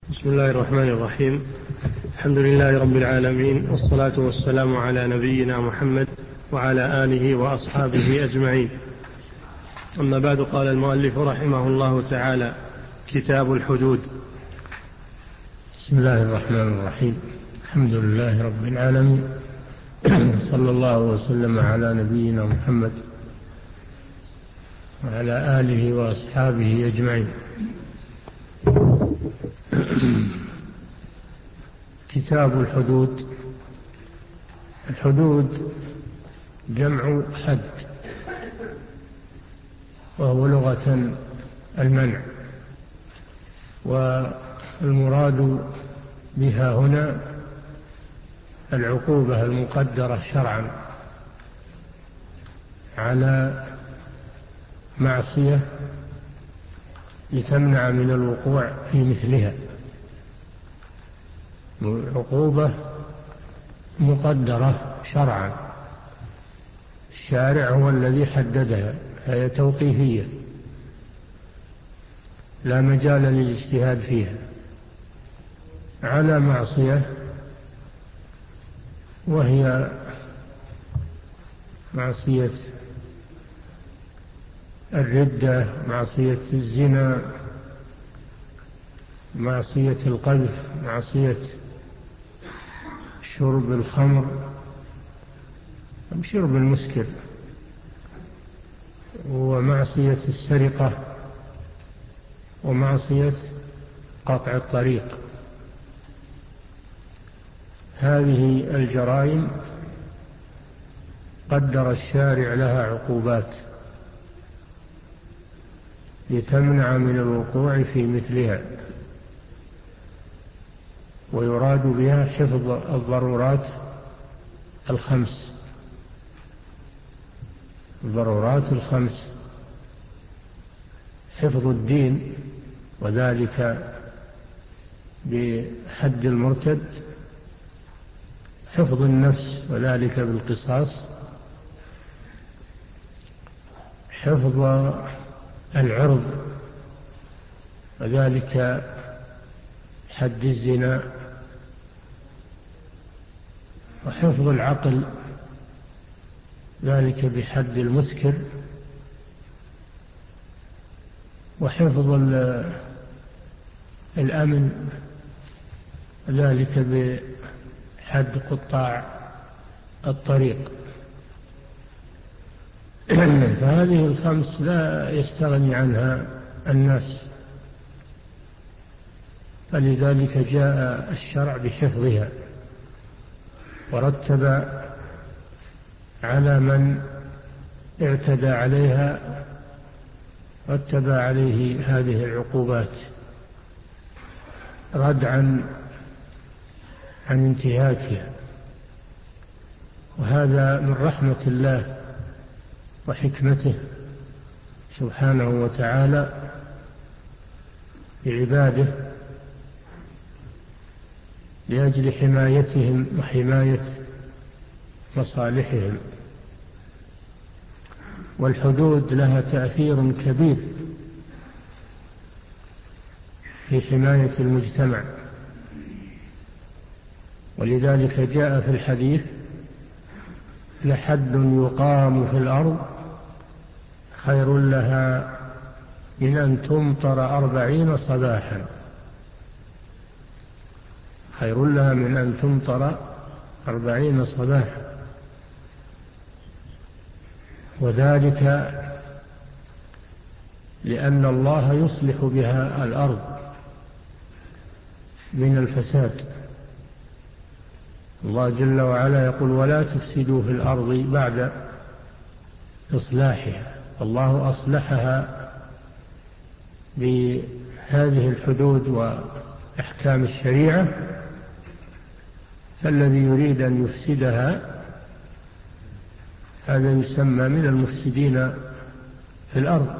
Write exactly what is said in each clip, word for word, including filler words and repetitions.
بسم الله الرحمن الرحيم. الحمد لله رب العالمين، والصلاة والسلام على نبينا محمد وعلى آله وأصحابه أجمعين. أما بعد، قال المؤلف رحمه الله تعالى: كتاب الحدود. بسم الله الرحمن الرحيم. الحمد لله رب العالمين، صلى الله وسلم على نبينا محمد وعلى آله وأصحابه أجمعين. كتاب الحدود. الحدود جمع حد، وهو لغة المنع، والمراد بها هنا العقوبة المقدرة شرعا على معصية لتمنع من الوقوع في مثلها. عقوبة مقدرة شرعا، الشارع هو الذي حددها، هي توقيفية لا مجال للاجتهاد فيها، على معصية وهي معصية الردة، معصية الزنا، معصية القذف، معصية شرب الخمر أو شرب المسكر، ومعصية السرقة، ومعصية قطع الطريق. هذه الجرائم قدر الشارع لها عقوبات لتمنع من الوقوع في مثلها، ويراد بها حفظ الضرورات الخمس الضرورات الخمس حفظ الدين، وذلك بحد المرتد، حفظ النفس وذلك بالقصاص، حفظ العرض وذلك حد الزنا، وحفظ العقل ذلك بحد المسكر، وحفظ الأمن ذلك بحد قطاع الطريق. فهذه الخمس لا يستغني عنها الناس، فلذلك جاء الشرع بحفظها، ورتب على من اعتدى عليها رتب عليه هذه العقوبات ردعا عن انتهاكها. وهذا من رحمة الله وحكمته سبحانه وتعالى بعباده، لأجل حمايتهم وحماية مصالحهم. والحدود لها تأثير كبير في حماية المجتمع، ولذلك جاء في الحديث: لحد يقام في الأرض خير لها من أن تمطر أربعين صباحا خير لها من أن تمطر أربعين صباحا وذلك لأن الله يصلح بها الأرض من الفساد. الله جل وعلا يقول: ولا تفسدوا في الأرض بعد إصلاحها. الله أصلحها بهذه الحدود وأحكام الشريعة، فالذي يريد أن يفسدها هذا يسمى من المفسدين في الأرض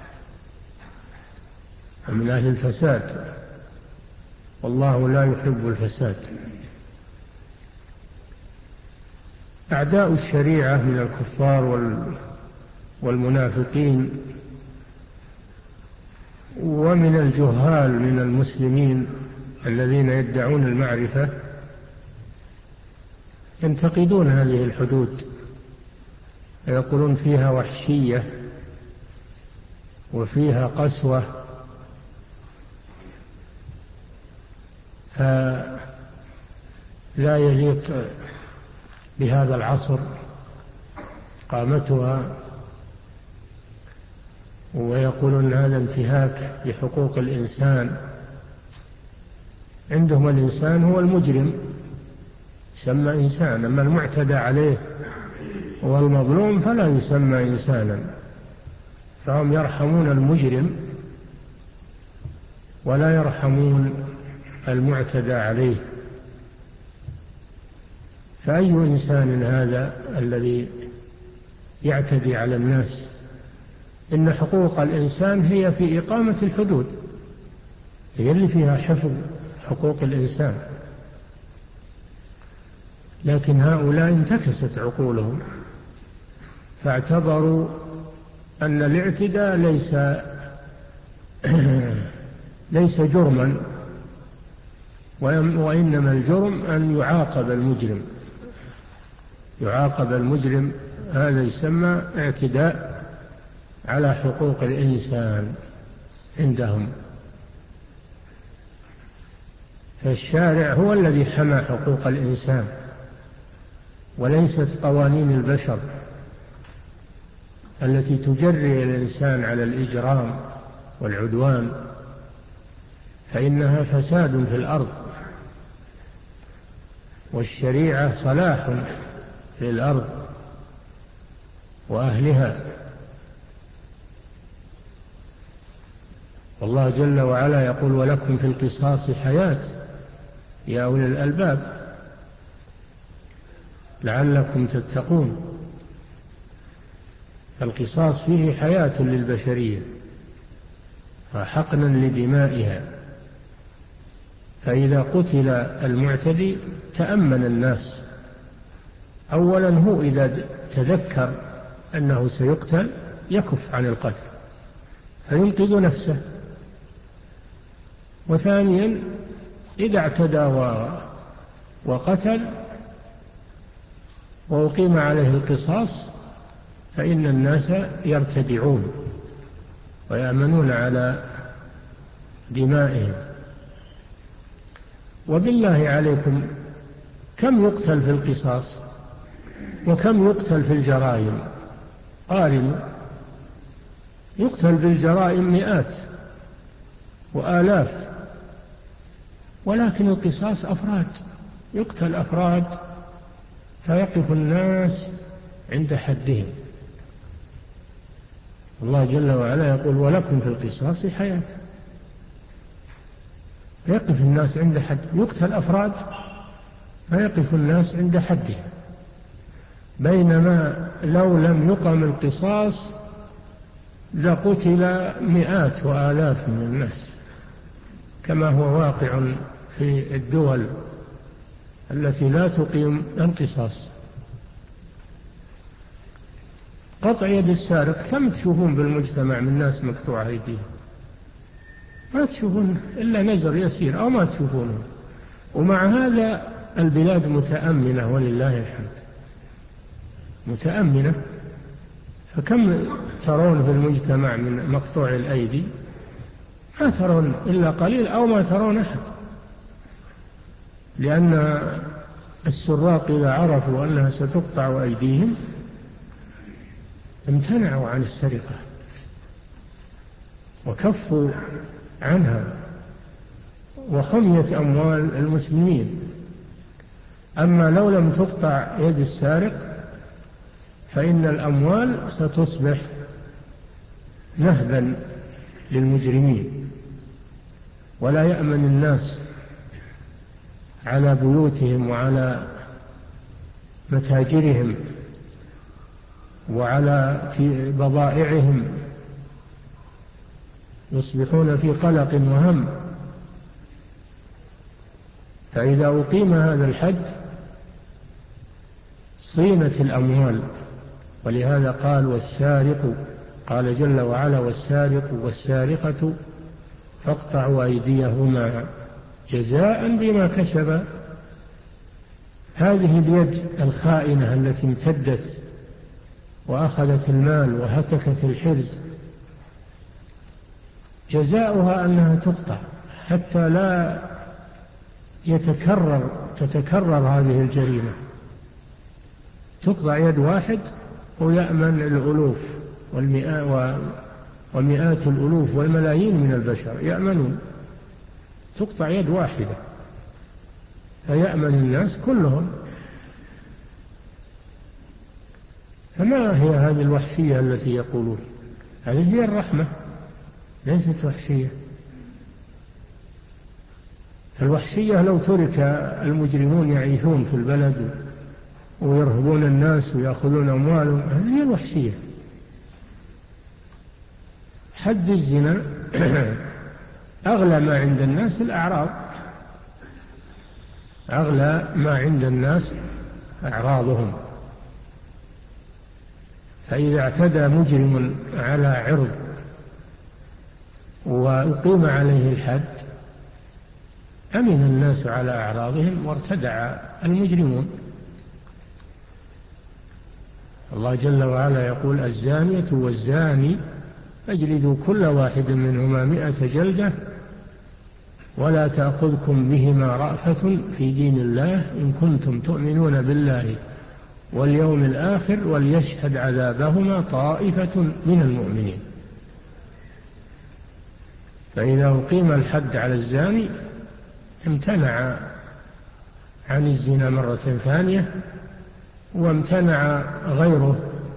ومن أهل الفساد، والله لا يحب الفساد. أعداء الشريعة من الكفار والمنافقين ومن الجهال من المسلمين الذين يدعون المعرفة ينتقدون هذه الحدود ويقولون فيها وحشية وفيها قسوة، فلا يليق بهذا العصر قامتها، ويقولون هذا انتهاك لحقوق الإنسان. عندهم الإنسان هو المجرم يسمى إنسان، أما المعتدى عليه والمظلوم فلا يسمى إنسانا، فهم يرحمون المجرم ولا يرحمون المعتدى عليه. فأي إنسان هذا الذي يعتدي على الناس؟ إن حقوق الإنسان هي في إقامة الحدود، هي اللي فيها حفظ حقوق الإنسان، لكن هؤلاء انتكست عقولهم فاعتبروا أن الاعتداء ليس ليس جرما، وإنما الجرم أن يعاقب المجرم، يعاقب المجرم، هذا يسمى اعتداء على حقوق الإنسان عندهم. فالشارع هو الذي حمى حقوق الإنسان وليست قوانين البشر التي تجري الإنسان على الإجرام والعدوان، فإنها فساد في الأرض، والشريعة صلاح للأرض وأهلها. والله جل وعلا يقول ولكم في القصاص حياة يا أولي الألباب لعلكم تتقون. القصاص فيه حياة للبشرية وحقنا لدمائها، فإذا قتل المعتدي تأمن الناس. أولا هو إذا تذكر أنه سيقتل يكف عن القتل فينقذ نفسه، وثانيا إذا اعتدى وقتل وأقيم عليه القصاص فإن الناس يرتدعون ويأمنون على دمائهم. وبالله عليكم كم يقتل في القصاص وكم يقتل في الجرائم؟ قارنوا، يقتل بالجرائم مئات وآلاف، ولكن القصاص أفراد، يقتل أفراد فيقف الناس عند حدهم. الله جل وعلا يقول ولكم في القصاص حياة، يقف الناس عند حد، يقتل أفراد فيقف الناس عند حدهم، بينما لو لم يقم القصاص لقتل مئات وآلاف من الناس كما هو واقع في الدول التي لا تقيم القصاص. قطع يد السارق كم تشوفون بالمجتمع من ناس مقطوع أيديهم؟ ما تشوفون إلا نزر يسير أو ما تشوفونه، ومع هذا البلاد متأمنة ولله الحمد، متأمنة. فكم ترون في المجتمع من مقطوع الأيدي؟ ما ترون إلا قليل أو ما ترون أحد، لأن السراق إذا عرفوا أنها ستقطع أيديهم امتنعوا عن السرقة وكفوا عنها وحميت أموال المسلمين. أما لو لم تقطع يد السارق فإن الأموال ستصبح نهبا للمجرمين، ولا يأمن الناس على بيوتهم وعلى متاجرهم وعلى في بضائعهم، يصبحون في قلق وهم. فإذا أقيم هذا الحد صينت الأموال، ولهذا قال والسارق، قال جل وعلا والسارق والسارقة فاقطعوا أيديهما جزاء بما كسب. هذه اليد الخائنة التي امتدت وأخذت المال وهتكت الحرز جزاؤها أنها تقطع حتى لا يتكرر تتكرر هذه الجريمة. تقطع يد واحد ويأمن الألوف ومئات الألوف والملايين من البشر يأمنون. تقطع يد واحدة فيأمن الناس كلهم. فما هي هذه الوحشية التي يقولون؟ هذه هي الرحمة، ليست وحشية. الوحشية لو ترك المجرمون يعيشون في البلد ويرهبون الناس ويأخذون أموالهم، هذه هي الوحشية. حد الزنا أغلى ما عند الناس الأعراض، أغلى ما عند الناس أعراضهم. فإذا اعتدى مجرم على عرض وأقيم عليه الحد أمن الناس على أعراضهم وارتدع المجرمون. الله جل وعلا يقول: الزانية والزاني فاجلدوا كل واحد منهما مئة جلدة ولا تأخذكم بهما رأفة في دين الله إن كنتم تؤمنون بالله واليوم الآخر وليشهد عذابهما طائفة من المؤمنين. فإذا أقيم الحد على الزاني امتنع عن الزنا مرة ثانية وامتنع غيره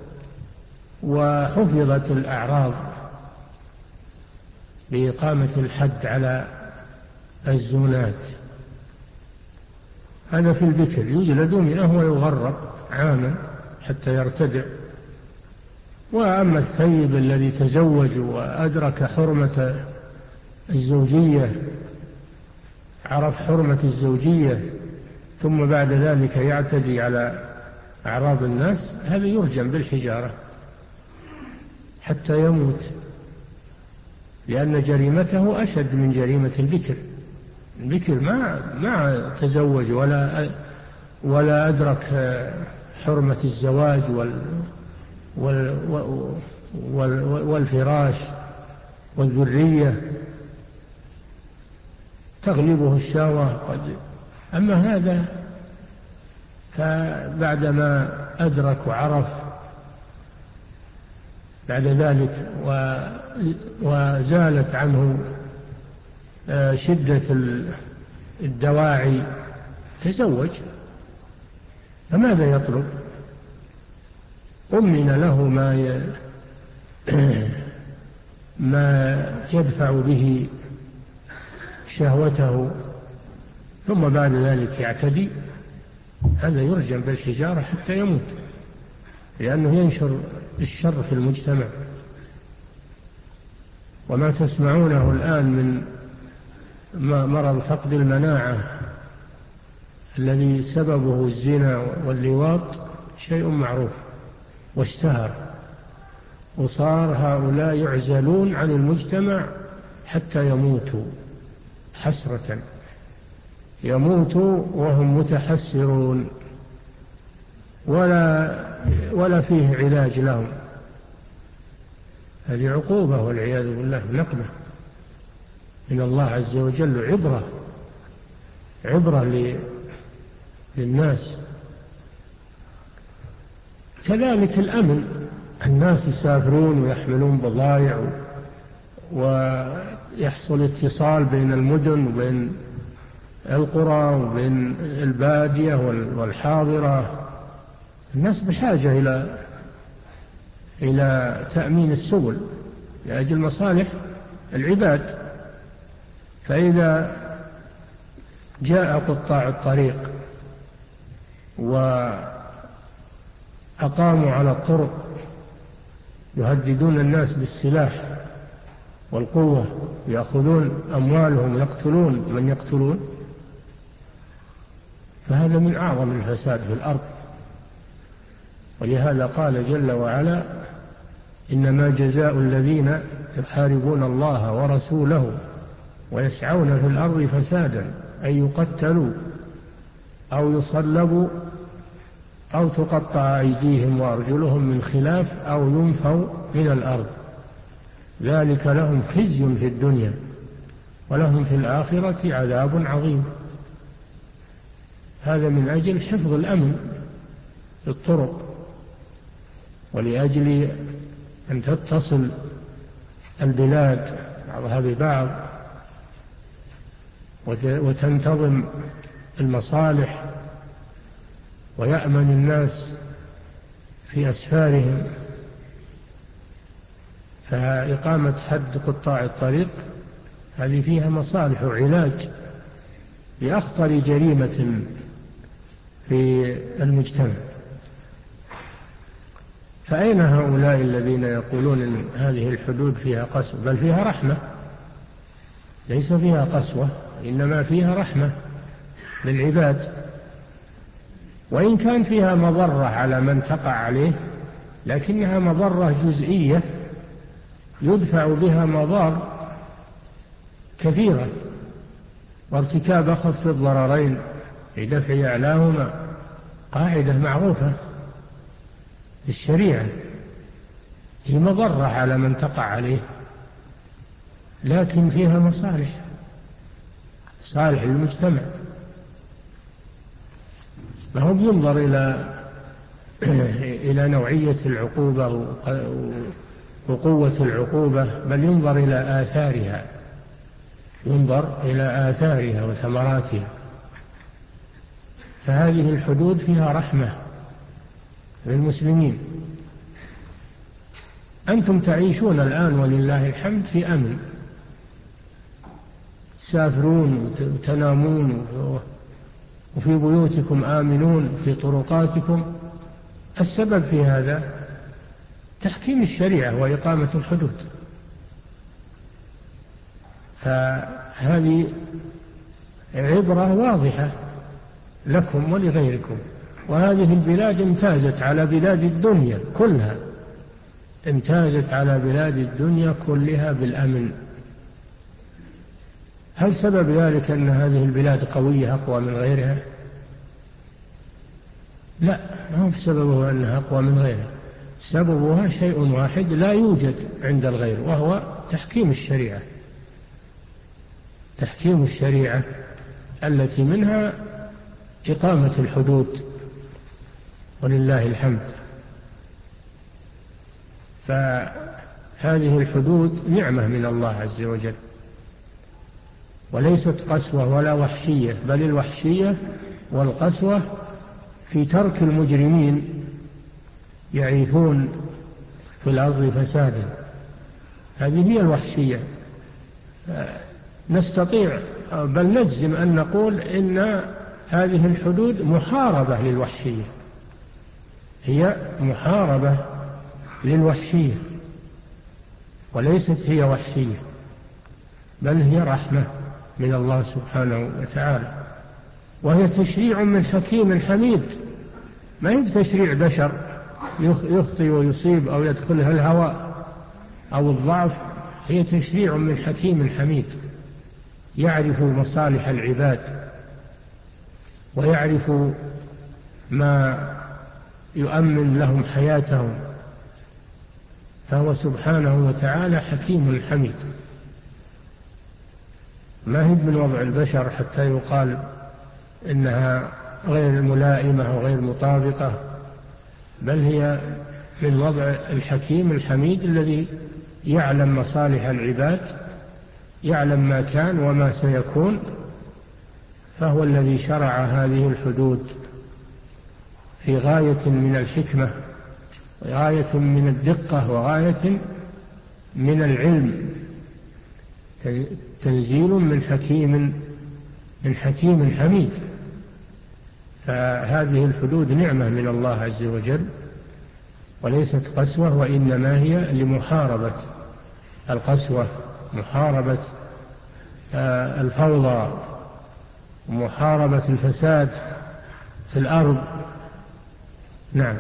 وحفظت الأعراض بإقامة الحد على الزنات. هذا في البكر يجلد مئة ويغرب عاما حتى يرتدع. وأما الثيب الذي تزوج وأدرك حرمة الزوجية، عرف حرمة الزوجية، ثم بعد ذلك يعتدي على أعراض الناس، هذا يرجم بالحجارة حتى يموت، لأن جريمته أشد من جريمة البكر. البكر ما ما تزوج ولا ولا أدرك حرمة الزواج وال وال وال والفراش والذرية، تغلبه الشهوة قد. أما هذا فبعدما أدرك وعرف بعد ذلك وزالت عنه شدة الدواعي تزوج، فماذا يطلب؟ أمن له ما ما يدفع به شهوته، ثم بعد ذلك يعتدي، هذا يرجم بالحجارة حتى يموت، لأنه ينشر الشر في المجتمع. وما تسمعونه الآن من مرض فقد المناعة الذي سببه الزنا واللواط شيء معروف واشتهر، وصار هؤلاء يعزلون عن المجتمع حتى يموتوا حسرة، يموتوا وهم متحسرون ولا ولا فيه علاج لهم. هذه عقوبة والعياذ بالله، نقمة من الله عز وجل، عبرة عبرة للناس. كذلك الأمن، الناس يسافرون ويحملون بضائع ويحصل اتصال بين المدن وبين القرى وبين البادية والحاضرة. الناس بحاجة إلى إلى تأمين السبل لأجل مصالح العباد. فإذا جاء قطاع الطريق وأقاموا على الطرق يهددون الناس بالسلاح والقوة، يأخذون أموالهم، يقتلون من يقتلون، فهذا من أعظم الفساد في الأرض. ولهذا قال جل وعلا: إنما جزاء الذين يحاربون الله ورسوله ويسعون في الأرض فسادا، أي يقتلوا أو يصلبوا أو تقطع أيديهم وأرجلهم من خلاف أو ينفوا من الأرض، ذلك لهم خزي في الدنيا ولهم في الآخرة عذاب عظيم. هذا من أجل حفظ الأمن في الطرق، ولأجل أن تتصل البلاد بعضها ببعض وتنتظم المصالح ويأمن الناس في أسفارهم. فإقامة حد قطاع الطريق هذه فيها مصالح وعلاج لأخطر جريمة في المجتمع. فأين هؤلاء الذين يقولون إن هذه الحدود فيها قسوة؟ بل فيها رحمة، ليس فيها قسوة، إنما فيها رحمة للعباد، وإن كان فيها مضرة على من تقع عليه، لكنها مضرة جزئية يدفع بها مضار كثيرة، وارتكاب أخف الضررين لدفع أعلاهما قاعدة معروفة في الشريعة، هي مضرة على من تقع عليه، لكن فيها مصالح، صالح للمجتمع. ما هو ينظر إلى إلى نوعية العقوبة وقوة العقوبة، بل ينظر إلى آثارها، ينظر إلى آثارها وثمراتها. فهذه الحدود فيها رحمة للمسلمين. أنتم تعيشون الآن ولله الحمد في أمن، تسافرون وتنامون وفي بيوتكم آمنون في طرقاتكم. السبب في هذا تحكيم الشريعة وإقامة الحدود. فهذه عبرة واضحة لكم ولغيركم. وهذه البلاد امتازت على بلاد الدنيا كلها، امتازت على بلاد الدنيا كلها بالأمن. هل سبب ذلك أن هذه البلاد قوية أقوى من غيرها؟ لا، ما هو سببه أنها أقوى من غيرها، سببها شيء واحد لا يوجد عند الغير، وهو تحكيم الشريعة، تحكيم الشريعة التي منها إقامة الحدود ولله الحمد. فهذه الحدود نعمة من الله عز وجل، وليست قسوة ولا وحشية، بل الوحشية والقسوة في ترك المجرمين يعيثون في الأرض فسادا، هذه هي الوحشية. نستطيع بل نجزم أن نقول إن هذه الحدود محاربة للوحشية، هي محاربة للوحشية، وليست هي وحشية، بل هي رحمة من الله سبحانه وتعالى، وهي تشريع من حكيم حميد. ما هي تشريع بشر يخطي ويصيب أو يدخلها الهوى أو الضعف، هي تشريع من حكيم حميد يعرف مصالح العباد ويعرف ما يؤمن لهم حياتهم، فهو سبحانه وتعالى حكيم حميد. ما هي من وضع البشر حتى يقال إنها غير ملائمة وغير مطابقة، بل هي من وضع الحكيم الحميد الذي يعلم مصالح العباد، يعلم ما كان وما سيكون، فهو الذي شرع هذه الحدود في غاية من الحكمة وغاية من الدقة وغاية من العلم، تنزيل من حكيم من حكيم حميد. فهذه الحدود نعمة من الله عز وجل، وليست قسوة، وإنما هي لمحاربة القسوة، محاربة الفوضى، ومحاربة الفساد في الأرض. نعم.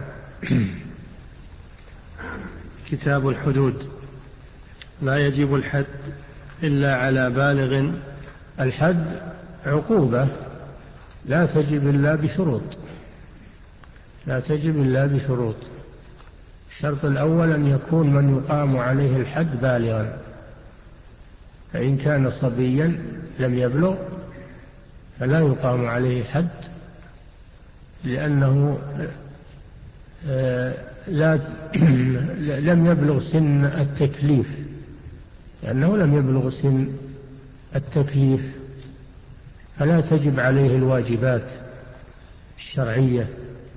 كتاب الحدود. لا يجب الحد إلا على بالغ. الحد عقوبة لا تجب إلا بشروط، لا تجب إلا بشروط. الشرط الأول أن يكون من يقام عليه الحد بالغا، فإن كان صبيا لم يبلغ فلا يقام عليه حد، لأنه لا لم يبلغ سن التكليف، لأنه لم يبلغ سن التكليف فلا تجب عليه الواجبات الشرعية،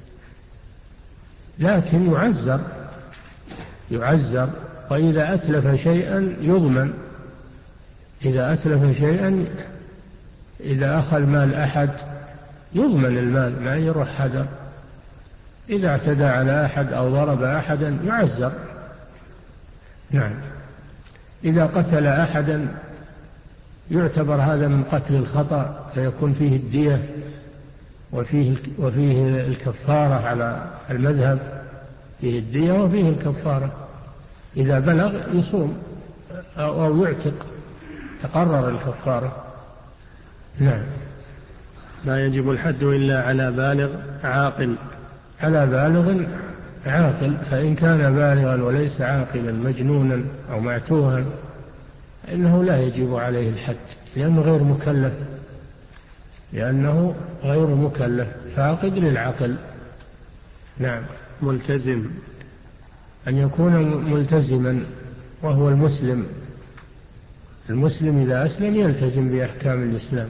لكن يعزر يعزر وإذا أتلف شيئا يضمن، إذا أتلف شيئا، إذا أخذ مال أحد يضمن المال ما يروح هدر، إذا اعتدى على أحد أو ضرب أحدا يعزر. نعم. إذا قتل أحدا يعتبر هذا من قتل الخطأ فيكون فيه الدية وفيه وفيه الكفارة على المذهب، فيه الدية وفيه الكفارة. إذا بلغ يصوم أو يعتق تقرر الكفارة. نعم. لا يجب الحد إلا على بالغ عاقل. على بالغ عاقل، فإن كان بالغا وليس عاقلا مجنونا أو معتوها إنه لا يجب عليه الحد، لأنه غير مكلف، لأنه غير مكلف فاقد للعقل. نعم. ملتزم، أن يكون ملتزما وهو المسلم. المسلم إذا أسلم يلتزم بأحكام الإسلام.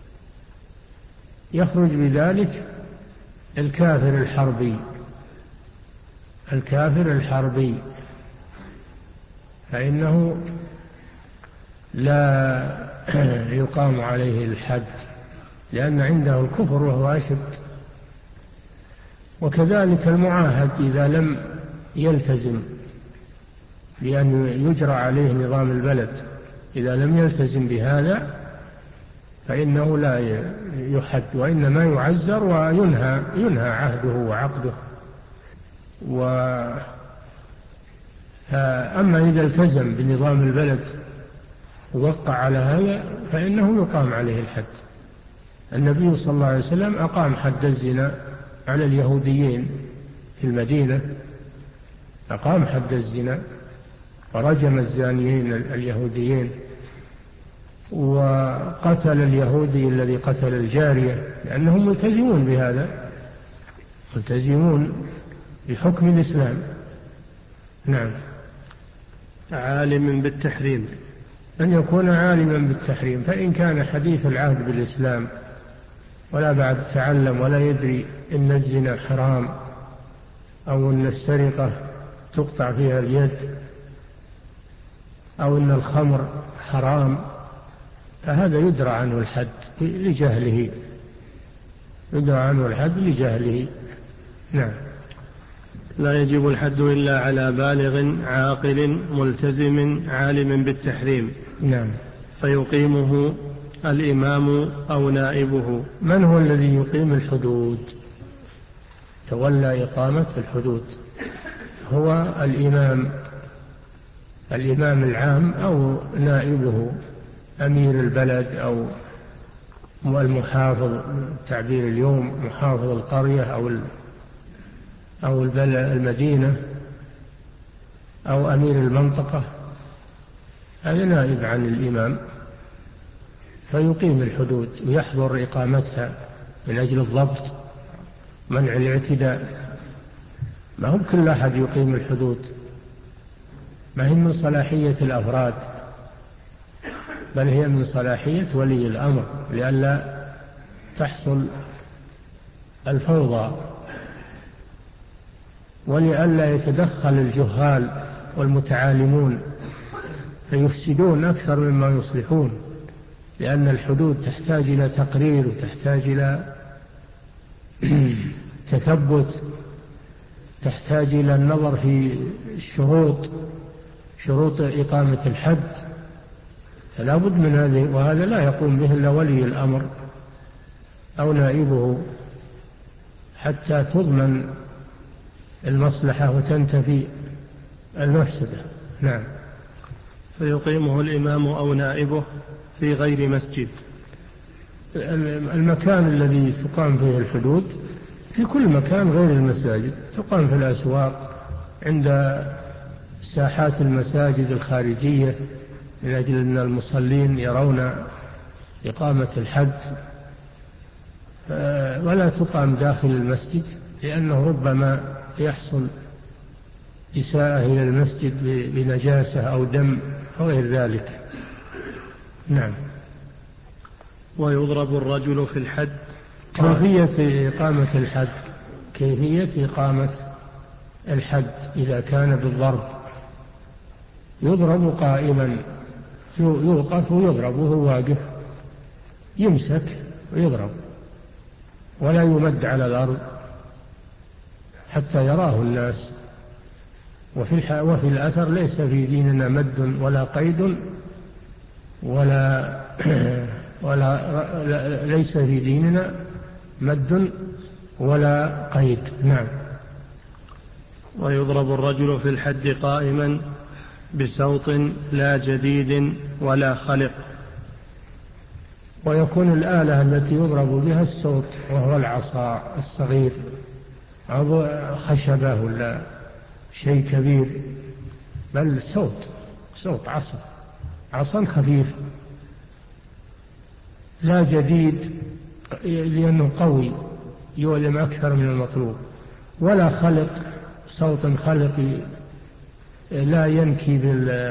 يخرج بذلك الكافر الحربي، الكافر الحربي فإنه لا يقام عليه الحد، لأن عنده الكفر وهو أشد. وكذلك المعاهد إذا لم يلتزم بأن يجرى عليه نظام البلد، إذا لم يلتزم بهذا فإنه لا يحد، وإنما يعزر وينهى ينهى عهده وعقده. أما إذا التزم بنظام البلد ووقع على هذا فإنه يقام عليه الحد. النبي صلى الله عليه وسلم أقام حد الزنا على اليهوديين في المدينة، أقام حد الزنا ورجم الزانيين اليهوديين، وقتل اليهودي الذي قتل الجارية، لأنهم ملتزمون بهذا، ملتزمون بحكم الإسلام. نعم. عالم بالتحريم، أن يكون عالما بالتحريم، فإن كان حديث العهد بالإسلام ولا بعد تعلم ولا يدري إن الزنا حرام أو إن السرقة تقطع فيها اليد أو إن الخمر حرام، فهذا يدرى عنه الحد لجهله، يدرى عنه الحد لجهله. نعم. لا يجب الحد إلا على بالغ عاقل ملتزم عالم بالتحريم. نعم. فيقيمه الإمام أو نائبه. من هو الذي يقيم الحدود تولى إقامة الحدود؟ هو الإمام، الإمام العام أو نائبه، أمير البلد أو المحافظ، تعبير اليوم محافظ القرية أو أو المدينة أو أمير المنطقة، هذا نائب عن الإمام، فيقيم الحدود ويحضر إقامتها من أجل الضبط منع الاعتداء. ما هم كل أحد يقيم الحدود، ما هي من صلاحية الأفراد، بل هي من صلاحية ولي الأمر لئلا تحصل الفوضى ولئلا يتدخل الجهال والمتعالمون فيفسدون أكثر مما يصلحون، لأن الحدود تحتاج إلى تقرير وتحتاج إلى تثبت، تحتاج إلى النظر في الشروط، شروط إقامة الحد، فلا بد من هذه، وهذا لا يقوم به إلا ولي الأمر أو نائبه حتى تضمن المصلحة وتنتفي المفسدة. نعم. فيقيمه الإمام أو نائبه في غير مسجد. المكان الذي تقام فيه الحدود في كل مكان غير المساجد، تقام في الأسواق، عند ساحات المساجد الخارجية، من أجل أن المصلين يرون إقامة الحد، ولا تقام داخل المسجد، لأنه ربما يحصل إساءة إلى المسجد بنجاسة أو دم أو غير ذلك. نعم. ويضرب الرجل في الحد. كيفية إقامة الحد، كيفية إقامة الحد إذا كان بالضرب، يضرب قائما، يوقف ويضرب وهو واقف، يمسك ويضرب، ولا يمد على الأرض حتى يراه الناس. وفي, وفي الأثر: ليس في ديننا مد ولا قيد ولا, ولا ليس في ديننا مد ولا قيد. نعم. ويضرب الرجل في الحد قائما بسوط لا جديد ولا خلق. ويكون الآلة التي يضرب بها السوط، وهو العصا الصغير أو خشبة ولا شيء كبير، بل سوط، سوط عصا، عصا خفيف لا جديد لأنه قوي يؤلم أكثر من المطلوب، ولا خلق، صوت خلقي لا ينكي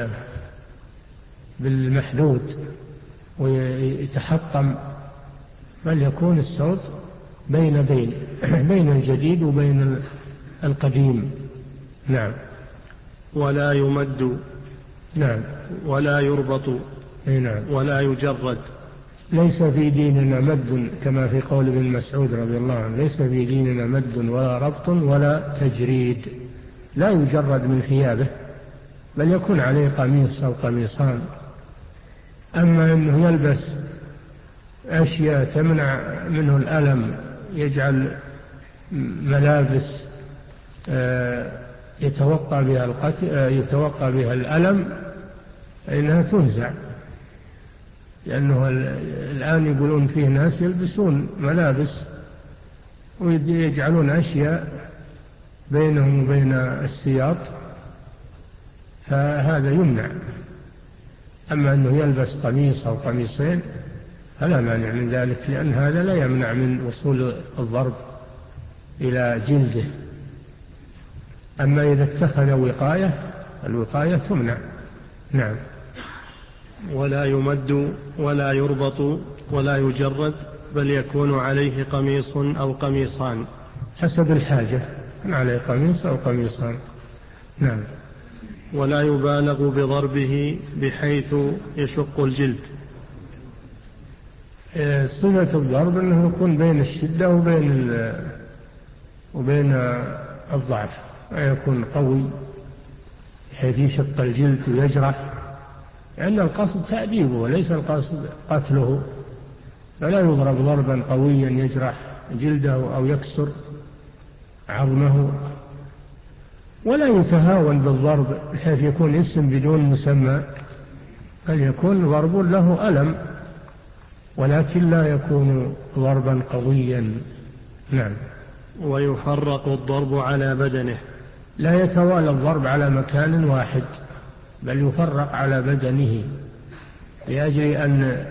بالمحدود ويتحطم، بل يكون الصوت بين بين بين الجديد وبين القديم. نعم. ولا يمد. نعم. ولا يربط. نعم. ولا يجرد. ليس في ديننا مد، كما في قول ابن مسعود رضي الله عنه: ليس في ديننا مد ولا ربط ولا تجريد. لا يجرد من ثيابه، بل يكون عليه قميص أو قميصان. أما أنه يلبس أشياء تمنع منه الألم، يجعل ملابس يتوقع بها القتل، يتوقع بها الألم، إنها تنزع. لأنه الآن يقولون فيه ناس يلبسون ملابس ويجعلون أشياء بينهم وبين السياط، فهذا يمنع. أما أنه يلبس قميص أو قميصين فلا مانع من ذلك، لأن هذا لا يمنع من وصول الضرب إلى جلده. أما إذا اتخذ وقاية، الوقاية تمنع. نعم. ولا يمد ولا يربط ولا يجرد، بل يكون عليه قميص أو قميصان حسب الحاجة، كان عليه قميص أو قميصان. نعم. ولا يبالغ بضربه بحيث يشق الجلد. صفة الضرب أنه يكون بين الشدة وبين وبين الضعف، ويكون قوي بحيث يشق الجلد ويجرح، لأن القصد تأديبه وليس القصد قتله، فلا يضرب ضربا قويا يجرح جلده أو يكسر عظمه. ولا يتهاون بالضرب بحيث يكون اسم بدون مسمى، بل يكون ضرب له ألم، ولكن لا يكون ضربا قويا. نعم. ويفرق الضرب على بدنه. لا يتوالى الضرب على مكان واحد، بل يفرق على بدنه، لأجل أن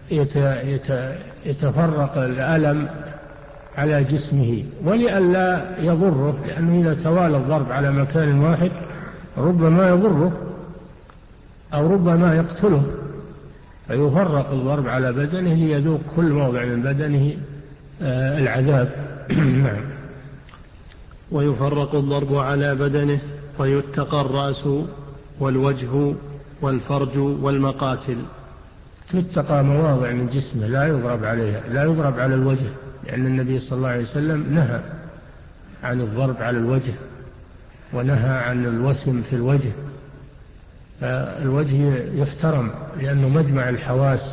يتفرق الألم على جسمه، ولئلا يضره، لأنه إذا توالى الضرب على مكان واحد ربما يضره أو ربما يقتله، فيفرق الضرب على بدنه ليذوق كل موضع من بدنه العذاب. نعم. ويفرق الضرب على بدنه ويتقى الرأس والوجه والفرج والمقاتل. تتقى مواضع من جسمه لا يضرب عليها، لا يضرب على الوجه، لأن النبي صلى الله عليه وسلم نهى عن الضرب على الوجه، ونهى عن الوسم في الوجه. فالوجه يحترم لأنه مجمع الحواس،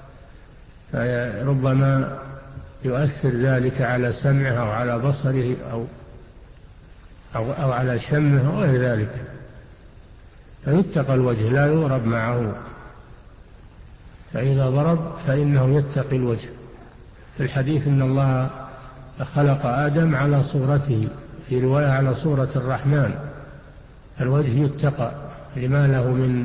فربما يؤثر ذلك على سمعه أو على بصره أو, أو, أو على شمه أو غير ذلك. فيتقى الوجه لا يضرب معه، فإذا ضرب فإنه يتقي الوجه. في الحديث إن الله خلق آدم على صورته، في رواية على صورة الرحمن. الوجه يتقى لما له من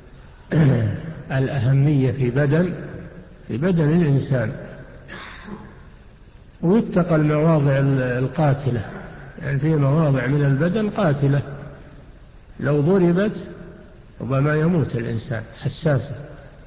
الأهمية في بدن في بدن الإنسان، ويتقى المواضع القاتلة، يعني في مواضع من البدن قاتلة لو ضربت ربما يموت الإنسان، حساسة،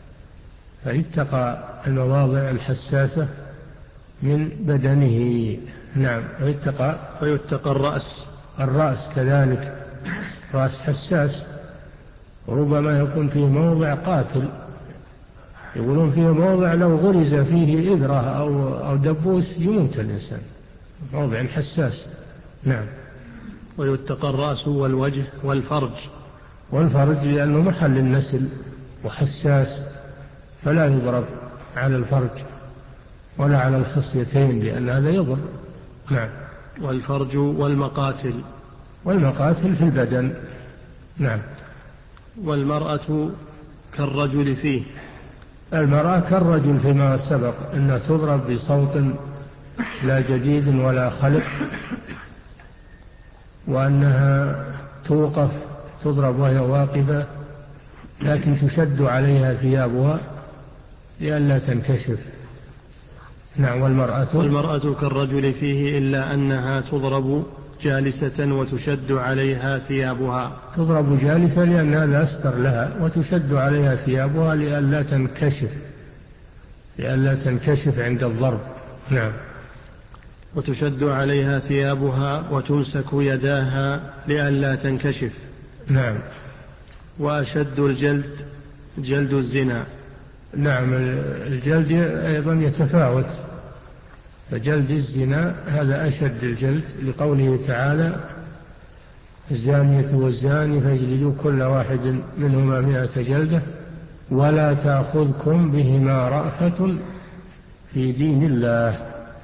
فيتقى المواضع الحساسة من بدنه. نعم. ويتقى ويتقى الرأس الرأس كذلك، رأس حساس، وربما يكون فيه موضع قاتل، يقولون فيه موضع لو غرز فيه إبرة أو, أو دبوس يموت الإنسان، موضع حساس. نعم. ويتقى الرأس والوجه والفرج. والفرج لأنه محل النسل وحساس، فلا يضرب على الفرج ولا على الخصيتين لأن هذا يضر. نعم. والفرج والمقاتل. والمقاتل في البدن. نعم. والمرأة كالرجل فيه. المرأة كالرجل فيما سبق أنها تضرب بصوت لا جديد ولا خلق، وأنها توقف تضرب وهي واقفة، لكن تشد عليها ثيابها لئلا تنكشف. نعم. والمرأة والمرأة كالرجل فيه إلا أنها تضرب جالسة وتشد عليها ثيابها. تضرب جالسة لأن هذا أستر لها، وتشد عليها ثيابها لئلا تنكشف لئلا تنكشف عند الضرب. نعم. وتشد عليها ثيابها وتمسك يداها لئلا تنكشف. نعم. وأشد الجلد جلد الزنا. نعم. الجلد أيضا يتفاوت، فجلد الزنا هذا أشد الجلد، لقوله تعالى: الزانية والزاني فاجلدوا كل واحد منهما مائة جلدة ولا تأخذكم بهما رأفة في دين الله.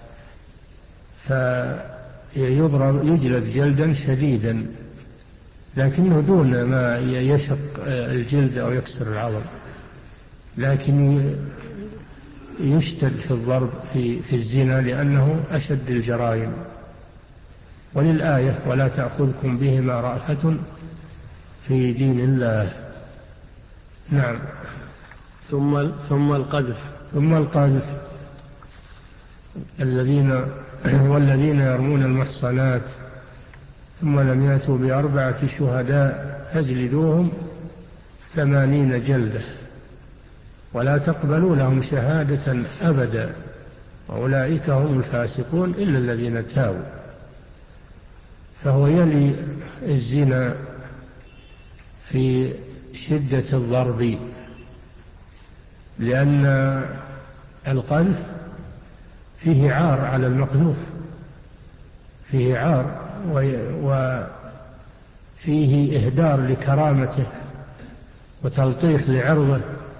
فيضرب يجلد جلدا شديدا، لكنه دون ما يشق الجلد أو يكسر العظم، لكن يشتد في الضرب في, في الزنا لأنه أشد الجرائم. وللآية: ولا تأخذكم بهما رأفة في دين الله. نعم. ثم ثم القذف. ثم القذف الذين والذين يرمون المحصنات ثم لم يأتوا بأربعة شهداء فاجلدوهم ثمانين جلدة ولا تقبلوا لهم شهادة أبدا وأولئك هم الفاسقون إلا الذين تابوا. فهو يلي الزنا في شدة الضرب، لأن القذف فيه عار على المقذوف، فيه عار وفيه إهدار لكرامته وتلطيخ لعرضه،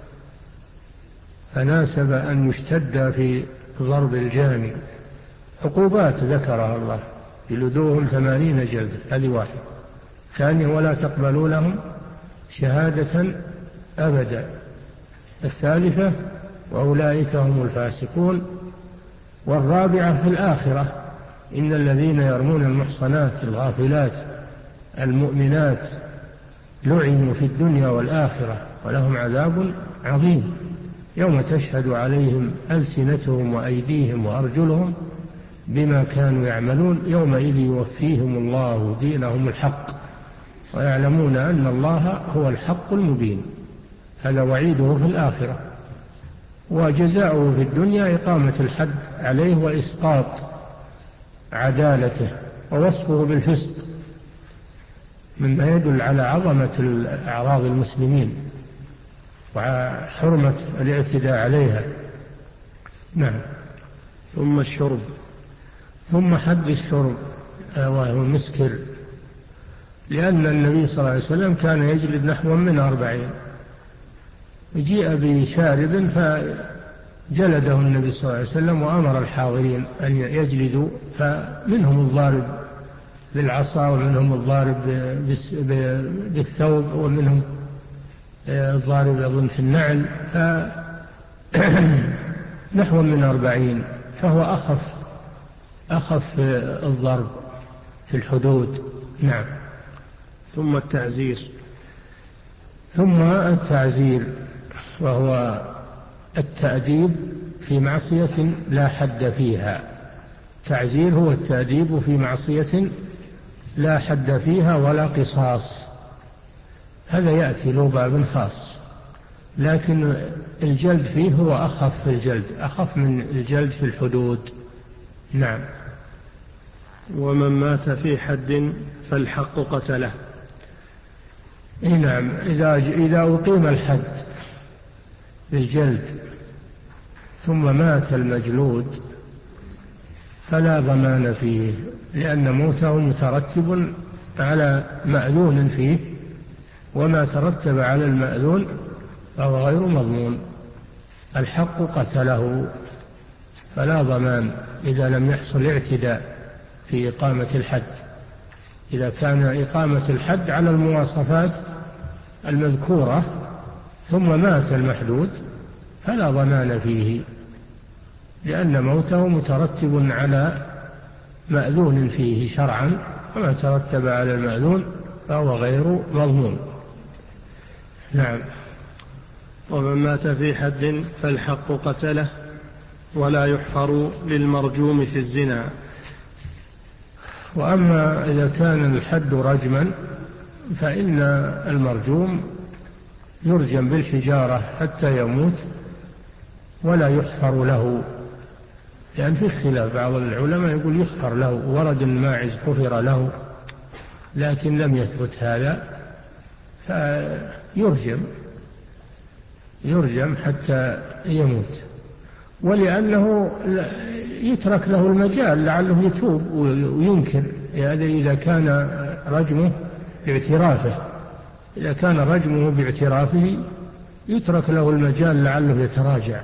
فناسب أن يشتد في ضرب الجاني. عقوبات ذكرها الله: يلدوهم ثمانين جلدة، هذه واحد. ثانيا: ولا تقبلوا لهم شهادة أبدا. الثالثة: وأولئك هم الفاسقون. والرابعة في الآخرة: إن الذين يرمون المحصنات الغافلات المؤمنات لعنوا في الدنيا والآخرة ولهم عذاب عظيم يوم تشهد عليهم ألسنتهم وأيديهم وأرجلهم بما كانوا يعملون يومئذ يوفيهم الله دينهم الحق ويعلمون أن الله هو الحق المبين. هذا وعيده في الآخرة. وجزاؤه في الدنيا إقامة الحد عليه وإسقاط عدالته ووصفه بالفسق، مما يدل على عظمة أعراض المسلمين وحرمة الاعتداء عليها. نعم. ثم الشرب. ثم حد الشرب وهو المسكر، لأن النبي صلى الله عليه وسلم كان يجلد نحو من أربعين. جيء بشارب فجلده النبي صلى الله عليه وسلم وأمر الحاضرين أن يجلدوا، فمنهم الضارب بالعصا ومنهم الضارب بالثوب ومنهم الضارب يظن في النعل نحو من أربعين، فهو أخف أخف الضرب في الحدود. نعم. ثم التعزير. ثم التعزير وهو التأديب في معصية لا حد فيها. تعزير هو التأديب في معصية لا حد فيها ولا قصاص، هذا يأتي له باب خاص، لكن الجلد فيه هو أخف الجلد، أخف من الجلد في الحدود. نعم. ومن مات في حد فالحق قتله. نعم. إذا إذا أقيم الحد بالجلد ثم مات المجلود فلا ضمان فيه، لأن موته مترتب على مأذون فيه، وما ترتب على المأذون فهو غير مضمون. الحق قتله، فلا ضمان إذا لم يحصل اعتداء في إقامة الحد. إذا كان إقامة الحد على المواصفات المذكورة ثم مات المحدود فلا ضمان فيه، لأن موته مترتب على مأذون فيه شرعا، وما ترتب على المأذون فهو غير مضمون. نعم. ومن مات في حد فالحق قتله ولا يحفر للمرجوم في الزنا. وأما إذا كان الحد رجما فإن المرجوم يرجم بالحجارة حتى يموت ولا يحفر له، لأن في خلاف، بعض العلماء يقول يحفر له، ورد الماعز حفر له، لكن لم يثبت هذا، فيرجم يرجم حتى يموت، ولأنه يترك له المجال لعله يتوب وينكر. هذا إذا كان رجمه باعترافه، إذا كان رجمه باعترافه يترك له المجال لعله يتراجع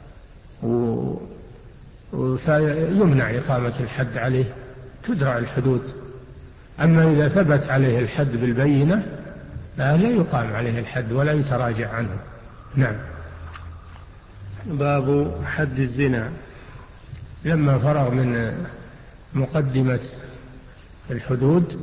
فيمنع إقامة الحد عليه، تدرع الحدود. أما إذا ثبت عليه الحد بالبينة لا يقام عليه الحد ولا يتراجع عنه. نعم. باب حد الزنا. لما فرغ من مقدمة الحدود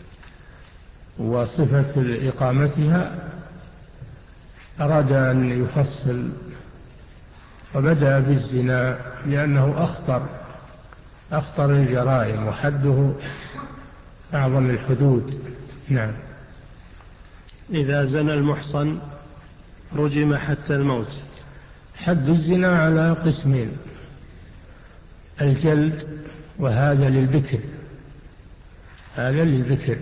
وصفة إقامتها أراد أن يفصل، وبدأ بالزنا لأنه أخطر أخطر الجرائم وحده أعظم الحدود. نعم. إذا زنى المحصن رجم حتى الموت. حد الزنا على قسمين: الجلد، وهذا للبكر، هذا للبكر،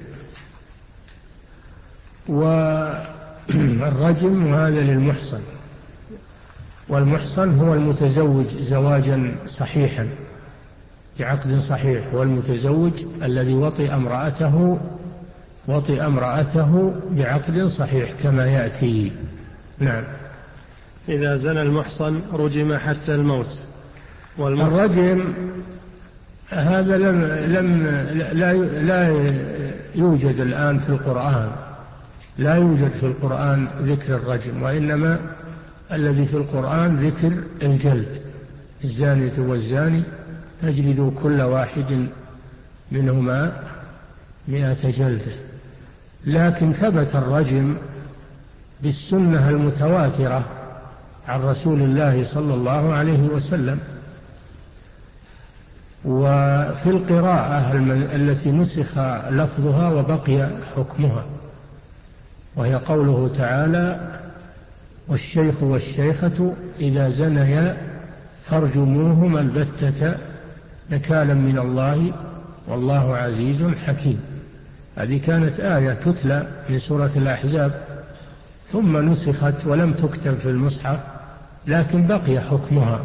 والرجم وهذا للمحصن. والمحصن هو المتزوج زواجا صحيحا بعقد صحيح، والمتزوج الذي وطئ امرأته وطئ امرأته بعقد صحيح كما يأتي. نعم. إذا زنى المحصن رجم حتى الموت. الرجم هذا لم لم لا لا يوجد الآن في القرآن، لا يوجد في القرآن ذكر الرجم، وإنما الذي في القرآن ذكر الجلد: الزانية والزاني فاجلدوا كل واحد منهما مئة جلدة. لكن ثبت الرجم بالسنة المتواترة عن رسول الله صلى الله عليه وسلم. وفي القراءة التي نسخ لفظها وبقي حكمها، وهي قوله تعالى: والشيخ والشيخة إذا زنيا فارجموهما البتة نكالا من الله والله عزيز حكيم. هذه كانت آية تتلى من سورة الأحزاب، ثم نسخت ولم تكتب في المصحف، لكن بقي حكمها.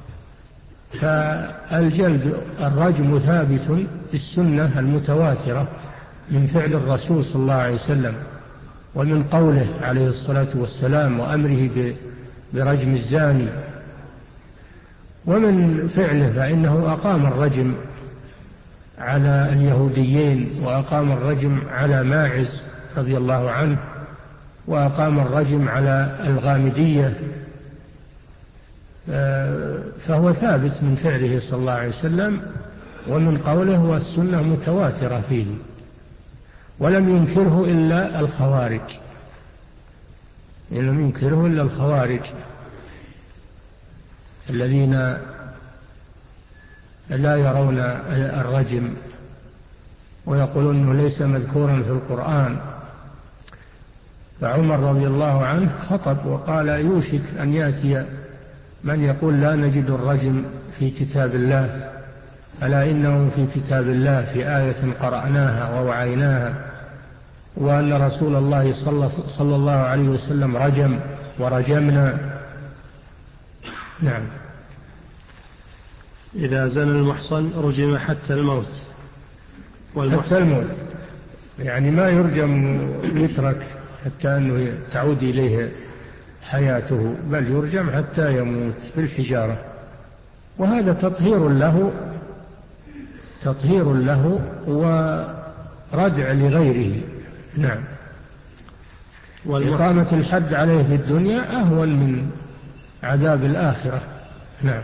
فالجلد الرجم ثابت بالسنة المتواترة من فعل الرسول صلى الله عليه وسلم، ومن قوله عليه الصلاة والسلام وأمره برجم الزاني، ومن فعله فإنه أقام الرجم على اليهوديين، وأقام الرجم على ماعز رضي الله عنه، وأقام الرجم على الغامدية، فهو ثابت من فعله صلى الله عليه وسلم ومن قوله، والسنة متواترة فيه، ولم ينكره إلا الخوارج، لم ينكره إلا الخوارج الذين لا يرون الرجم ويقولون أنه ليس مذكورا في القرآن. فعمر رضي الله عنه خطب وقال: يوشك أن يأتي من يقول لا نجد الرجم في كتاب الله، ألا إنه في كتاب الله في آية قرأناها ووعيناها، وأن رسول الله صلى الله عليه وسلم رجم ورجمنا. نعم. إذا زنى المحصن رجم حتى الموت. حتى الموت يعني ما يرجم ويترك حتى أنه تعود إليه حياته، بل يرجم حتى يموت بالحجارة، وهذا تطهير له تطهير له وردع لغيره. نعم. وإقامة الحد عليه في الدنيا أهون من عذاب الآخرة. نعم.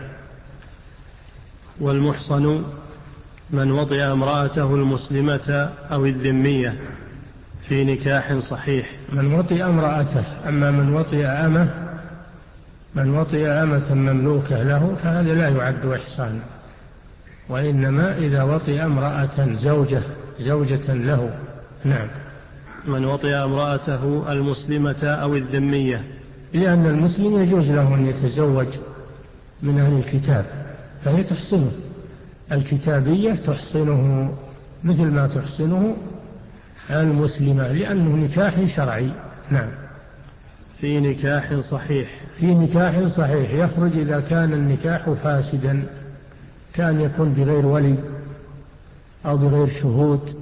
والمحصن من وطئ امرأته المسلمة أو الذمية في نكاح صحيح. من وطئ امرأته، أما من وطئ أمه من وطئ أمة مملوكة له فهذا لا يعد إحسانا، وإنما إذا وطئ امرأة زوجة زوجة له. نعم. من وطئ امرأته المسلمة أو الذمية، لأن المسلم يجوز له أن يتزوج من أهل الكتاب، فهي تحسنه، الكتابية تحسنه مثل ما تحسنه المسلمة، لأنه نكاح شرعي. نعم. في نكاح صحيح. في نكاح صحيح يخرج إذا كان النكاح فاسدا، كان يكون بغير ولي أو بغير شهود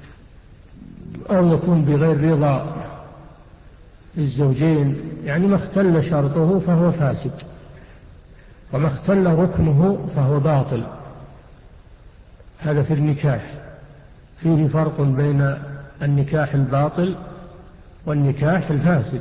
أو يكون بغير رضا الزوجين، يعني ما اختل شرطه فهو فاسد، وما اختل ركنه فهو باطل. هذا في النكاح. فيه فرق بين النكاح الباطل والنكاح الفاسد.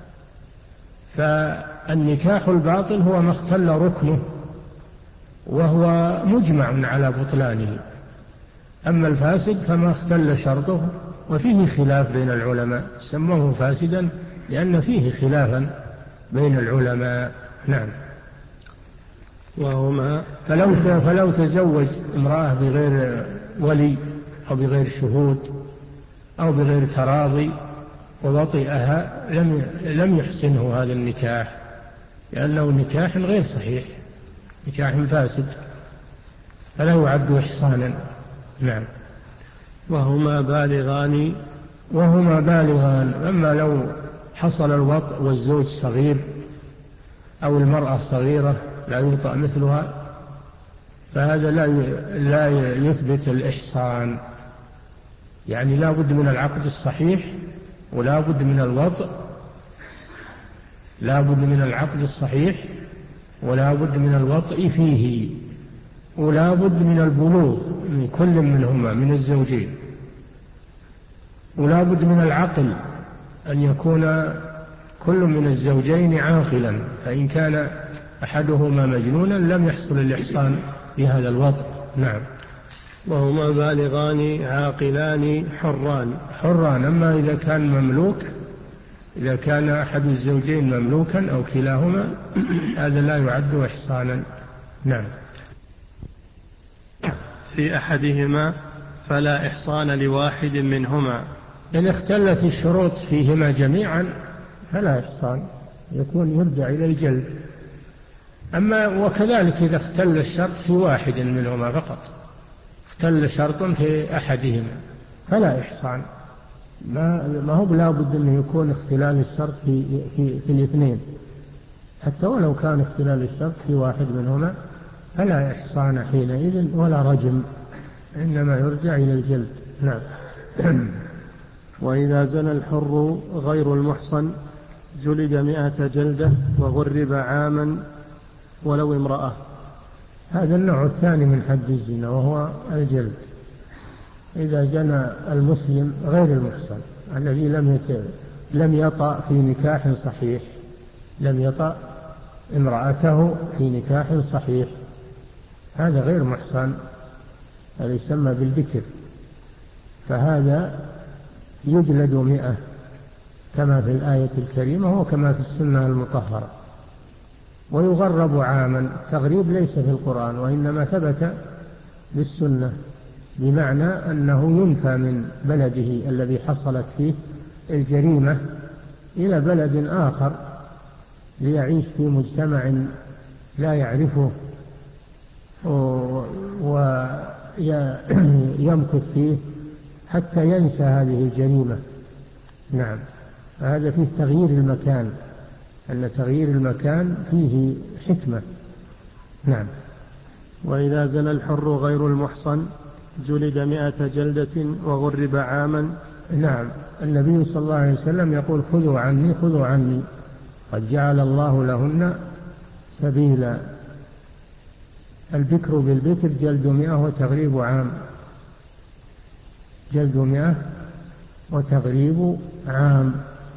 فالنكاح الباطل هو ما اختل ركنه وهو مجمع على بطلانه، أما الفاسد فما اختل شرطه وفيه خلاف بين العلماء، سموه فاسدا لأن فيه خلافا بين العلماء. نعم. وهما فلو فلو تزوج امرأة بغير ولي أو بغير شهود أو بغير تراضي ووطئها لم لم يحسنه هذا النكاح، لأنه نكاح غير صحيح، نكاح فاسد، فلا يعد إحسانا. نعم. وهما بالغان وهما بالغان أما لو حصل الوطء والزوج صغير أو المرأة صغيرة لا يوطأ مثلها، فهذا لا لا يثبت الإحسان، يعني لا بد من العقد الصحيح ولا بد من الوطء، لا بد من العقد الصحيح ولا بد من الوطء فيه، ولا بد من البلوغ من كل منهما من الزوجين، ولا بد من العقل، أن يكون كل من الزوجين عاقلا، فإن كان أحدهما مجنونا لم يحصل الإحصان بهذا الوطء. نعم. وهما بالغان عاقلان حران. حران أما إذا كان مملوك، إذا كان أحد الزوجين مملوكا أو كلاهما هذا لا يعد إحصانا. نعم. في أحدهما فلا إحصان لواحد منهما. إن اختلت الشروط فيهما جميعا فلا إحصان، يكون يرجع إلى الجلد. أما وكذلك إذا اختل الشرط في واحد منهما فقط، اختل شرط في أحدهما فلا إحصان، ما ما هو لا بد أن يكون اختلال الشرط في, في, في الاثنين، حتى ولو كان اختلال الشرط في واحد منهما فلا إحصان حينئذ ولا رجم، إنما يرجع إلى الجلد. نعم. وإذا زنى الحر غير المحصن جلد مئة جلدة وغرب عاما ولو امرأة. هذا النوع الثاني من حد الزنا وهو الجلد. إذا زنى المسلم غير المحصن الذي لم لم يطأ في نكاح صحيح، لم يطأ امرأته في نكاح صحيح، هذا غير محصن، هذا يسمى بالبكر، فهذا يجلد مئة كما في الآية الكريمة وكما في السنة المطهرة، ويغرب عاما. التغريب ليس في القرآن وإنما ثبت بالسنة، بمعنى أنه ينفى من بلده الذي حصلت فيه الجريمة إلى بلد آخر ليعيش في مجتمع لا يعرفه ويمكث فيه حتى ينسى هذه الجريمة. نعم، هذا فيه تغيير المكان، أن تغيير المكان فيه حكمة. نعم. وإذا زنى الحر غير المحصن جلد مئة جلدة وغرب عاما. نعم، النبي صلى الله عليه وسلم يقول خذوا عني خذوا عني قد جعل الله لهن سبيلا. البكر بالبكر جلد مئة وتغريب عام، جلد مئة وتغريب عام،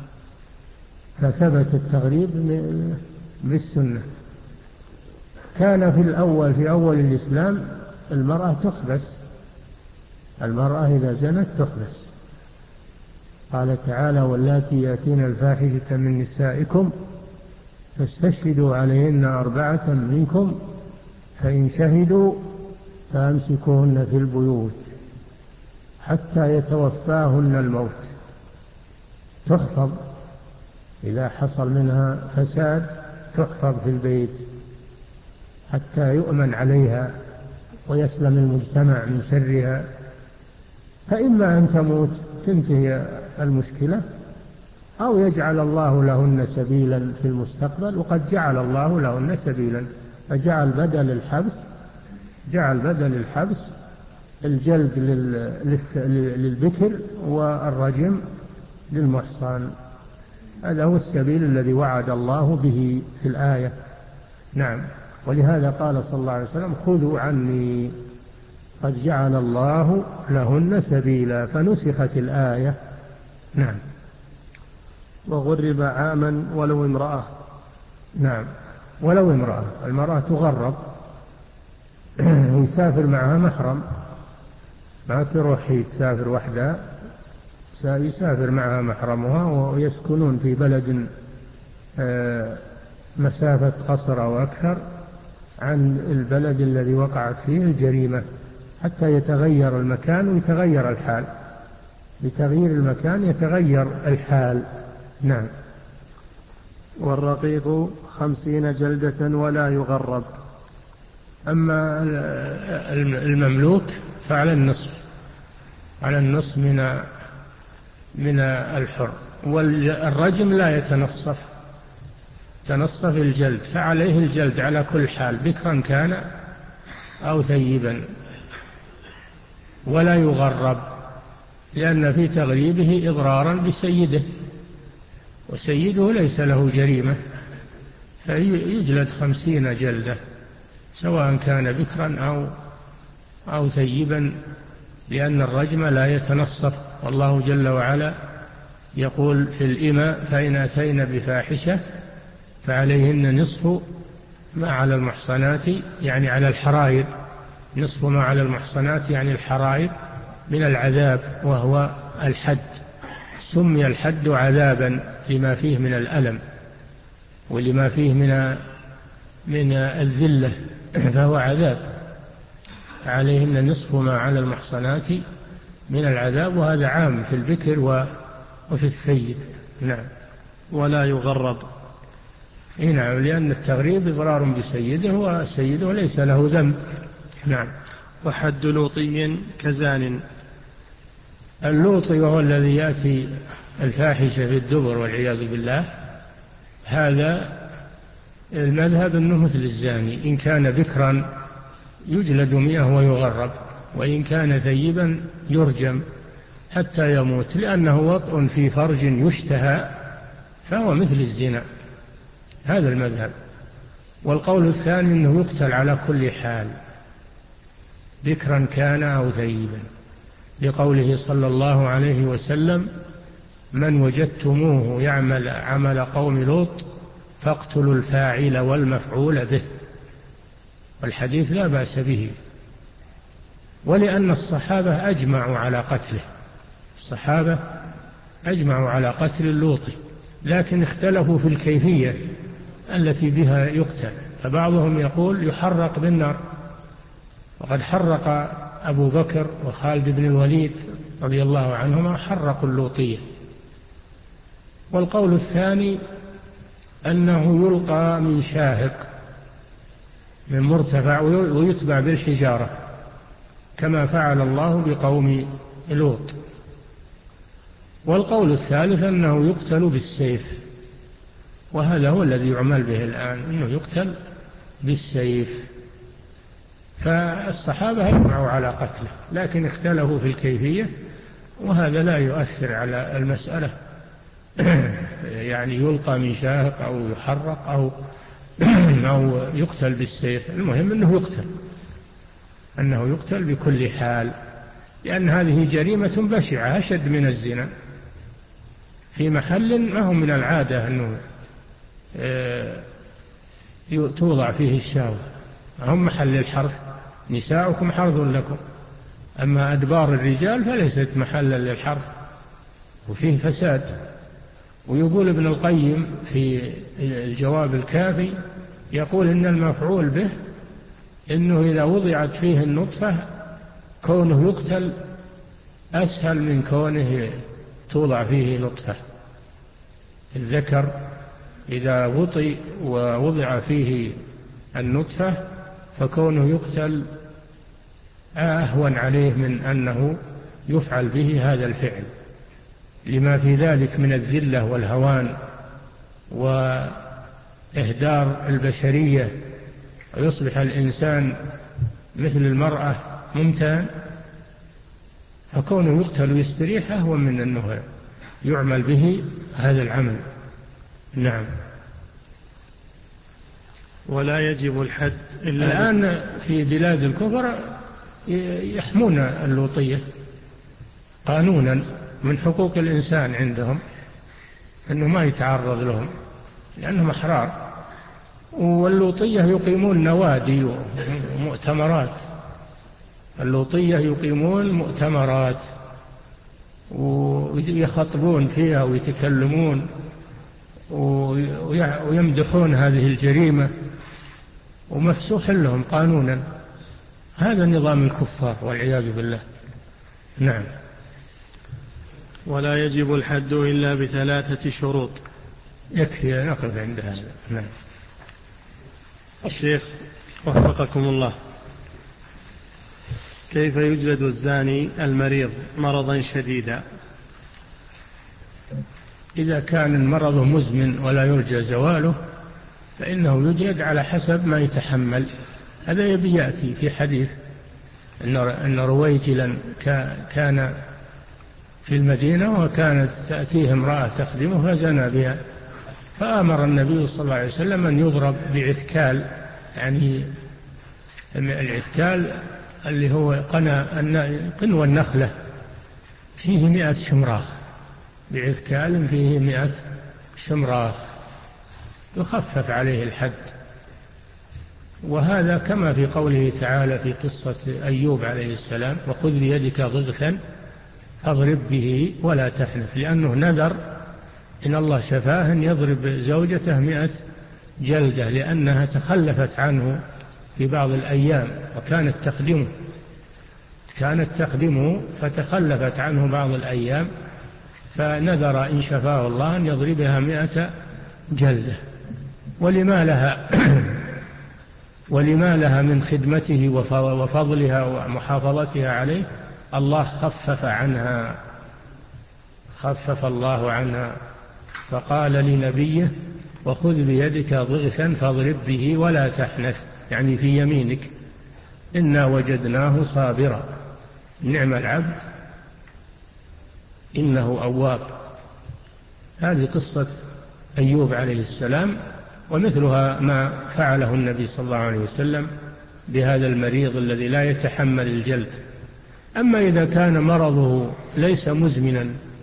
فثبت التغريب بالسنة. كان في الأول في أول الإسلام المرأة تحبس، المرأة إذا زنت تحبس. قال تعالى واللاتي يأتين الفاحشة من نسائكم فاستشهدوا عليهن أربعة منكم فإن شهدوا فأمسكوهن في البيوت حتى يتوفاهن الموت. تحفظ إذا حصل منها فساد، تحفظ في البيت حتى يؤمن عليها ويسلم المجتمع من شرها، فإما أن تموت تنتهي المشكلة أو يجعل الله لهن سبيلا في المستقبل، وقد جعل الله لهن سبيلا، فجعل بدل الحبس جعل بدل الحبس الجلد للبكر والرجم للمحصن. هذا هو السبيل الذي وعد الله به في الآية. نعم، ولهذا قال صلى الله عليه وسلم خذوا عني قد جعل الله لهن سبيلا، فنسخت الآية. نعم. وغرب عاما ولو امرأة. نعم، ولو امرأة، المرأة تغرب ويسافر معها محرم، ما تروح يسافر وحدها، يسافر معها محرمها ويسكنون في بلد مسافة قصر أو أكثر عن البلد الذي وقعت فيه الجريمة حتى يتغير المكان ويتغير الحال، بتغيير المكان يتغير الحال. نعم. والرقيق خمسين جلدة ولا يغرب. أما المملوك فعلى النصف، على النصف من من الحر. والرجم لا يتنصف، تنصف الجلد، فعليه الجلد على كل حال بكرا كان أو ثيبا، ولا يغرب لأن في تغريبه إضرارا بسيده، وسيده ليس له جريمة، فيجلد خمسين جلدة سواء كان بكرا أو أو ثيبا، لأن الرجم لا يتنصف. والله جل وعلا يقول في الإماء فإن أتين بفاحشة فعليهن نصف ما على المحصنات، يعني على الحرائر، نصف ما على المحصنات يعني الحرائر من العذاب، وهو الحد. سمي الحد عذابا لما فيه من الألم ولما فيه من من الذلة، فهو عذاب. عليهن نصف ما على المحصنات من العذاب، وهذا عام في البكر وفي الثيب. نعم. ولا يغرب. نعم، لأن التغريب إضرار بسيده وسيده ليس له ذنب. نعم. وحد لوطي كزان. اللوطي وهو الذي يأتي الفاحشة في الدبر والعياذ بالله، هذا المذهب أنه مثل الزاني، إن كان بكرا يجلد مئة ويغرب، وإن كان ثيبا يرجم حتى يموت، لأنه وطء في فرج يشتهى فهو مثل الزنا. هذا المذهب. والقول الثاني أنه يقتل على كل حال بكرا كان أو ثيبا، لقوله صلى الله عليه وسلم من وجدتموه يعمل عمل قوم لوط فاقتلوا الفاعل والمفعول به. والحديث لا بأس به، ولأن الصحابة أجمعوا على قتله، الصحابة أجمعوا على قتل اللوط، لكن اختلفوا في الكيفية التي بها يقتل، فبعضهم يقول يحرق بالنار، وقد حرق أبو بكر وخالد بن الوليد رضي الله عنهما حرقوا اللوطية. والقول الثاني أنه يلقى من شاهق من مرتفع ويتبع بالحجارة كما فعل الله بقوم لوط. والقول الثالث أنه يقتل بالسيف، وهذا هو الذي يعمل به الآن، أنه يقتل بالسيف. فالصحابة أجمعوا على قتله، لكن اختلفوا في الكيفية، وهذا لا يؤثر على المسألة. يعني يلقى من شاهق أو يحرق أو أو يقتل بالسيف، المهم أنه يقتل، أنه يقتل بكل حال، لأن هذه جريمة بشعة أشد من الزنا، في محل ما هو من العادة أنه توضع فيه الشهوة، هم محل الحرث، نساؤكم حرث لكم، أما أدبار الرجال فليست محلا للحرث وفيه فساد. ويقول ابن القيم في الجواب الكافي، يقول إن المفعول به إنه إذا وضعت فيه النطفة كونه يقتل أسهل من كونه توضع فيه نطفة. الذكر إذا وطئ ووضع فيه النطفة فكونه يقتل أهون عليه من أنه يفعل به هذا الفعل، لما في ذلك من الذلة والهوان وإهدار البشرية، ويصبح الإنسان مثل المرأة ممتهن، فكونه يقتل ويستريح أهون من أنه يعمل به هذا العمل. نعم. ولا يجب الحد إلا الآن في بلاد الكفر يحمون اللوطية قانونا، من حقوق الإنسان عندهم أنه ما يتعرض لهم لأنهم أحرار. واللوطية يقيمون نوادي ومؤتمرات، اللوطية يقيمون مؤتمرات ويخطبون فيها ويتكلمون ويمدحون هذه الجريمة، ومفسوح لهم قانونا. هذا نظام الكفار والعياذ بالله. نعم. ولا يجب الحد إلا بثلاثة شروط. يكفي نقف عند هذا. نعم. الشيخ وفقكم الله، كيف يجلد الزاني المريض مرضا شديدا؟ إذا كان المرض مزمن ولا يرجى زواله فإنه يجلد على حسب ما يتحمل. هذا يبي يأتي في حديث أن رويجلا كان في المدينة وكانت تأتيه امرأة تخدمه فزنى بها، فأمر النبي صلى الله عليه وسلم أن يضرب بعثكال، يعني العثكال اللي هو قنوى النخلة فيه مئة شمراخ، بعثكال فيه مئة شمراخ يخفف عليه الحد. وهذا كما في قوله تعالى في قصة أيوب عليه السلام: وخذ بيدك ضغثا فاضرب به ولا تحنث، لأنه نذر إن الله شفاه أن يضرب زوجته مئة جلدة لأنها تخلفت عنه في بعض الأيام وكانت تخدمه كانت تخدمه فتخلفت عنه بعض الأيام، فنذر إن شفاه الله أن يضربها مئة جلدة. ولما لها ولما لها من خدمته وفضلها ومحافظتها عليه، الله خفف عنها خفف الله عنها، فقال لنبيه: وخذ بيدك ضغثا فاضرب به ولا تحنث، يعني في يمينك، إنا وجدناه صابرا نعم العبد إنه أواب. هذه قصة أيوب عليه السلام، ومثلها ما فعله النبي صلى الله عليه وسلم بهذا المريض الذي لا يتحمل الجلد. أما إذا كان مرضه ليس مزمنا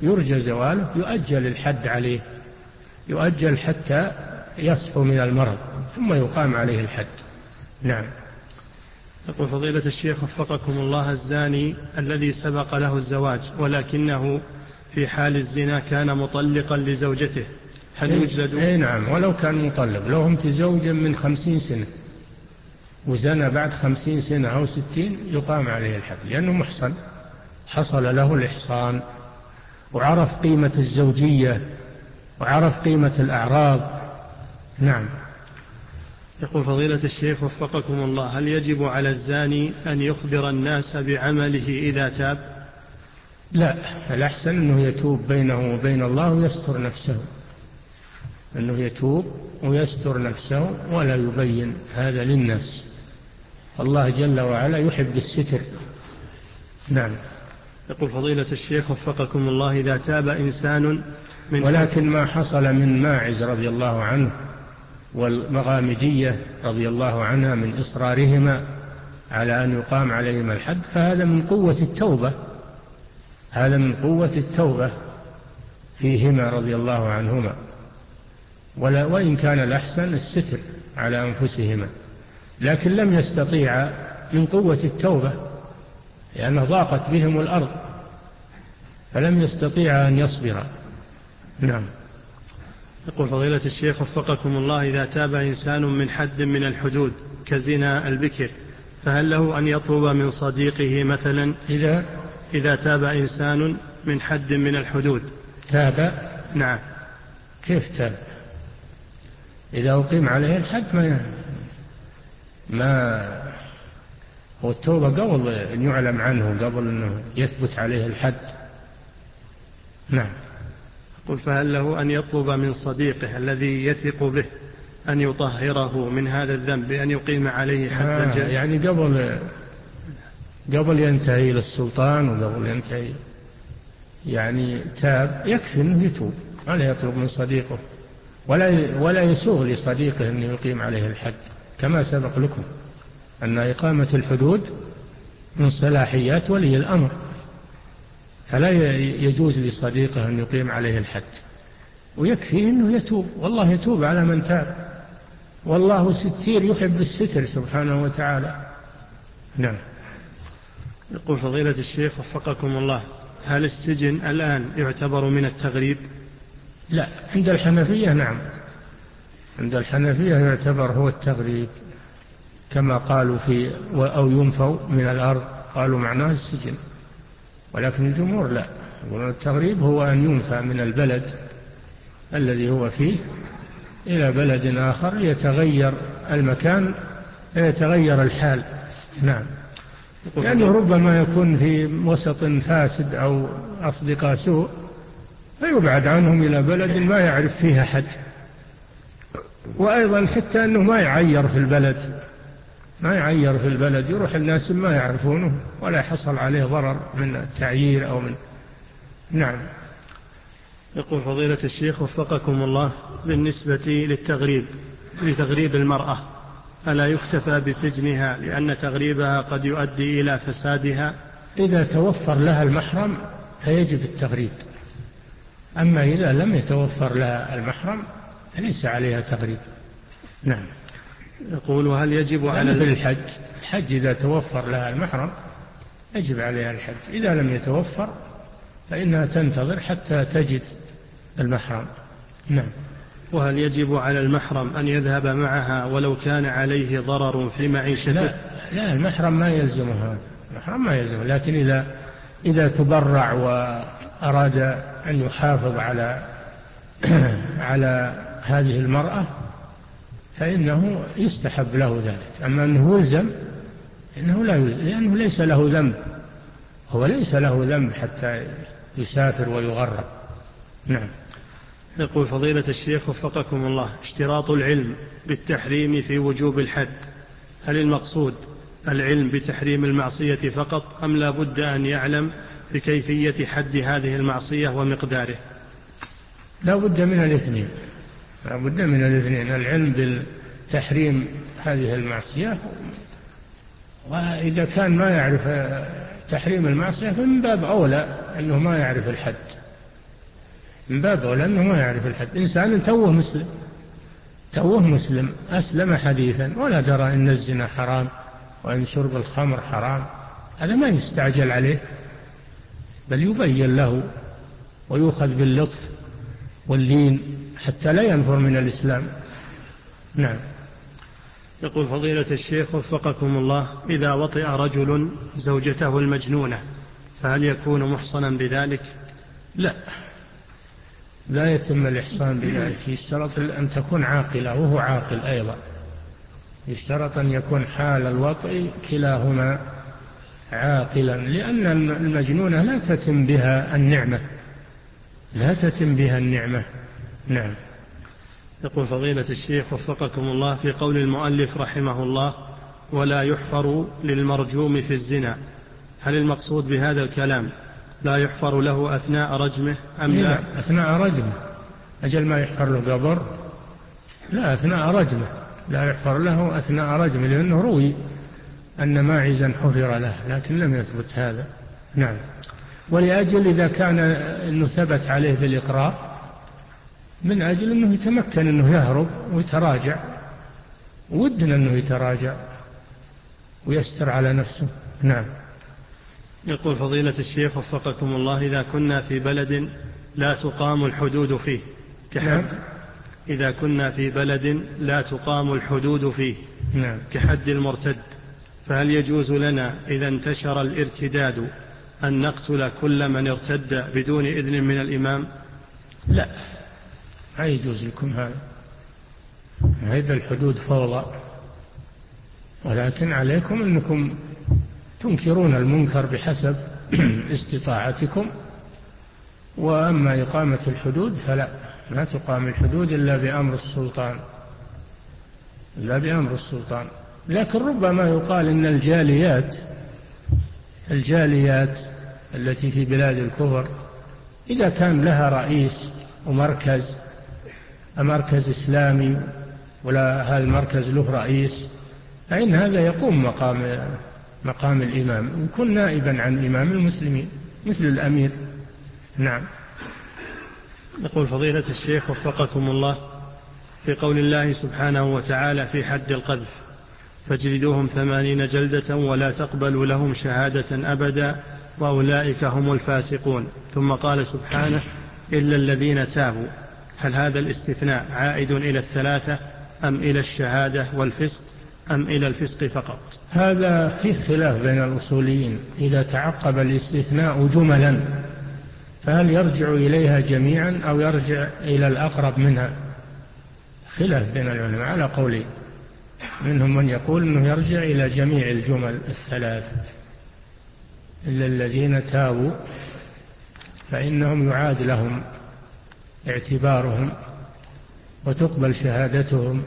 يرجى زواله يؤجل الحد عليه، يؤجل حتى يصحو من المرض ثم يقام عليه الحد. نعم. يقول فضيلة الشيخ وفقكم الله: الزاني الذي سبق له الزواج ولكنه في حال الزنا كان مطلقا لزوجته، هل يجلد؟ اي نعم، ولو كان مطلق، لو هم تزوجا من خمسين سنة وزنى بعد خمسين سنة أو ستين يقام عليه الحد، لأنه محصن، حصل له الإحصان وعرف قيمة الزوجية وعرف قيمة الأعراض. نعم. يقول فضيلة الشيخ وفقكم الله: هل يجب على الزاني أن يخبر الناس بعمله إذا تاب؟ لا، الأحسن أنه يتوب بينه وبين الله ويستر نفسه، أنه يتوب ويستر نفسه ولا يبين هذا للناس. الله جل وعلا يحب الستر. نعم. يقول فضيلة الشيخ وفقكم الله: إذا تاب إنسان من ولكن ما حصل من ماعز رضي الله عنه والمغامدية رضي الله عنها من إصرارهما على أن يقام عليهم الحد، فهذا من قوة التوبة، هذا من قوة التوبة فيهما رضي الله عنهما، ولا وإن كان الأحسن الستر على أنفسهما، لكن لم يستطيع من قوة التوبة لأن ضاقت بهم الأرض فلم يستطيع أن يصبر. نعم. يقول فضيلة الشيخ وفقكم الله: إذا تاب إنسان من حد من الحدود كزنا البكر، فهل له أن يطلب من صديقه مثلا؟ إذا إذا تاب إنسان من حد من الحدود. تاب؟ نعم. كيف تاب؟ إذا أقيم عليه الحد ما ما هو التوبة قبل أن يعلم عنه، قبل أنه يثبت عليه الحد. نعم. قل فهل له أن يطلب من صديقه الذي يثق به أن يطهره من هذا الذنب بأن يقيم عليه حد آه الجلد؟ يعني قبل قبل ينتهي إلى السلطان وقبل ينتهي يعني تاب، يكفي أنه يتوب، ولا يطلب من صديقه، ولا ولا يسوغ لصديقه أن يقيم عليه الحد، كما سبق لكم أن إقامة الحدود من صلاحيات ولي الأمر، فلا يجوز لصديقه أن يقيم عليه الحد، ويكفي أنه يتوب، والله يتوب على من تاب، والله ستير يحب الستر سبحانه وتعالى. نعم. يقول فضيلة الشيخ وفقكم الله: هل السجن الآن يعتبر من التغريب؟ لا، عند الحنفية نعم، عند الحنفية يعتبر هو التغريب، كما قالوا في أو ينفوا من الأرض، قالوا معناه السجن، ولكن الجمهور لا، يقولون التغريب هو أن ينفى من البلد الذي هو فيه إلى بلد آخر يتغير المكان يتغير الحال. نعم. لأنه ربما يكون في وسط فاسد أو أصدقاء سوء فيبعد عنهم إلى بلد ما يعرف فيها حد، وأيضا حتى أنه ما يعير في البلد، ما يعير في البلد، يروح الناس ما يعرفونه ولا يحصل عليه ضرر من التعيير أو من. نعم. يقول فضيلة الشيخ وفقكم الله: بالنسبة للتغريب لتغريب المرأة، ألا يكتفى بسجنها لأن تغريبها قد يؤدي إلى فسادها؟ إذا توفر لها المحرم فيجب التغريب، أما إذا لم يتوفر لها المحرم فليس عليها تغريب. نعم. يقول: وهل يجب على مثل الحج، الحج إذا توفر لها المحرم يجب عليها الحج، إذا لم يتوفر فإنها تنتظر حتى تجد المحرم. نعم. وهل يجب على المحرم أن يذهب معها ولو كان عليه ضرر في معيشته؟ لا, لا المحرم ما يلزمها، المحرم ما يلزمه، لكن إذا إذا تبرع وأراد أن يحافظ على على هذه المرأة فإنه يستحب له ذلك، أما أنه يلزم إنه لا يلزم، لأنه ليس له ذنب، هو ليس له ذنب حتى يسافر ويغرب. نعم. يقول فضيلة الشيخ وفقكم الله: اشتراط العلم بالتحريم في وجوب الحد، هل المقصود العلم بتحريم المعصية فقط أم لا بد أن يعلم بكيفية حد هذه المعصية ومقداره؟ لا بد من الاثنين، لا بد من الاثنين، العلم بالتحريم هذه المعصية، وإذا كان ما يعرف تحريم المعصية فمن باب أولى أنه ما يعرف الحد، من باب أولى أنه ما يعرف الحد. إنسان توه مسلم توه مسلم أسلم حديثا ولا درى إن الزنا حرام وإن شرب الخمر حرام، هذا ما يستعجل عليه، بل يبين له ويؤخذ باللطف واللين حتى لا ينفر من الإسلام. نعم. يقول فضيلة الشيخ وفقكم الله: إذا وطئ رجل زوجته المجنونة فهل يكون محصنا بذلك؟ لا، لا يتم الإحصان بذلك، يشترط أن تكون عاقلة وهو عاقل أيضا، يشترط أن يكون حال الوطئ كلاهما عاقلا، لأن المجنونة لا تتم بها النعمة لا تتم بها النعمة. نعم. يقول فضيلة الشيخ وفقكم الله: في قول المؤلف رحمه الله ولا يحفر للمرجوم في الزنا، هل المقصود بهذا الكلام لا يحفر له أثناء رجمه أم لا؟ لا، أثناء رجمه، أجل ما يحفر له قبر، لا، أثناء رجمه لا يحفر له أثناء رجمه، لأنه روي أن ماعزا حفر له لكن لم يثبت هذا. نعم. ولأجل إذا كان أنه ثبت عليه بالإقرار، من أجل أنه يتمكن أنه يهرب ويتراجع، ودنا أنه يتراجع ويستر على نفسه. نعم. يقول فضيلة الشيخ وفقكم الله: إذا كنا في بلد لا تقام الحدود فيه كحد نعم. إذا كنا في بلد لا تقام الحدود فيه نعم. كحد المرتد، فهل يجوز لنا إذا انتشر الارتداد أن نقتل كل من ارتد بدون إذن من الإمام؟ لا، ما يجوز لكم هذا، هذا الحدود فوضى، ولكن عليكم أنكم تنكرون المنكر بحسب استطاعتكم، وأما إقامة الحدود فلا، لا تقام الحدود إلا بأمر السلطان إلا بأمر السلطان. لكن ربما يقال إن الجاليات الجاليات التي في بلاد الكفر إذا كان لها رئيس ومركز مركز إسلامي ولا هذا المركز له رئيس، فإن هذا يقوم مقام مقام الإمام، يكون نائبا عن إمام المسلمين مثل الأمير. نعم. يقول فضيلة الشيخ وفقكم الله: في قول الله سبحانه وتعالى في حد القذف: فاجلدوهم ثمانين جلدة ولا تقبلوا لهم شهادة أبدا وأولئك هم الفاسقون، ثم قال سبحانه: إلا الذين تابوا، هل هذا الاستثناء عائد إلى الثلاثة أم إلى الشهادة والفسق أم إلى الفسق فقط؟ هذا فيه خلاف بين الأصوليين، إذا تعقب الاستثناء جملا فهل يرجع إليها جميعا أو يرجع إلى الأقرب منها؟ خلاف بين العلماء على قولين، منهم من يقول أنه يرجع إلى جميع الجمل الثلاث، إلا الذين تابوا فإنهم يعاد لهم اعتبارهم وتقبل شهادتهم،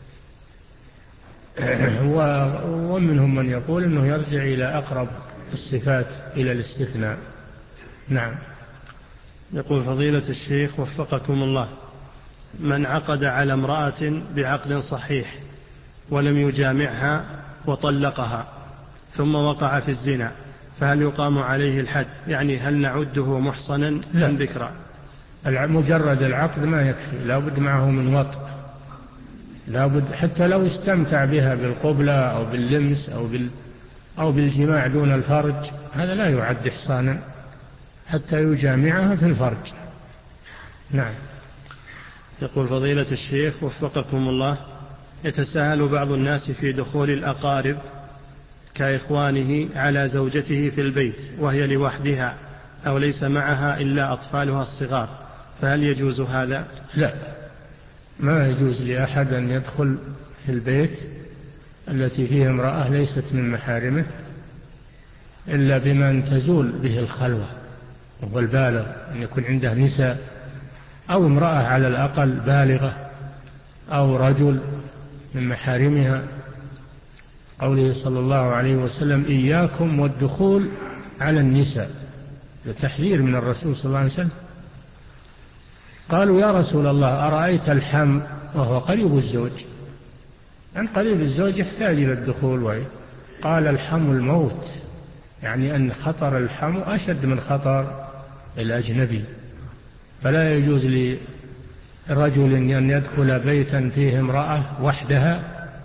ومنهم من يقول أنه يرجع إلى أقرب الصفات إلى الاستثناء. نعم. يقول فضيلة الشيخ وفقكم الله: من عقد على امرأة بعقد صحيح ولم يجامعها وطلقها ثم وقع في الزنا، فهل يقام عليه الحد؟ يعني هل نعده محصنا أم بكرا؟ مجرد العقد ما يكفي، لا بد معه من وطء، لا بد، حتى لو استمتع بها بالقبلة أو باللمس أو, بال أو بالجماع دون الفرج، هذا لا يعد إحصانا حتى يجامعها في الفرج. نعم. يقول فضيلة الشيخ وفقكم الله: يتساهل بعض الناس في دخول الأقارب كإخوانه على زوجته في البيت وهي لوحدها أو ليس معها إلا أطفالها الصغار، فهل يجوز هذا؟ لا، ما يجوز لأحد أن يدخل في البيت التي فيه امرأة ليست من محارمه إلا بمن تزول به الخلوة، وهو البالغ، أن يكون عنده نساء أو امرأة على الأقل بالغة أو رجل من محارمها. قوله صلى الله عليه وسلم: إياكم والدخول على النساء، لتحذير من الرسول صلى الله عليه وسلم. قالوا: يا رسول الله أرأيت الحم وهو قريب الزوج، أن قريب الزوج يحتاج إلى الدخول وعي. قال: الحم الموت، يعني أن خطر الحم أشد من خطر الأجنبي. فلا يجوز لرجل أن يدخل بيتا فيه امرأة وحدها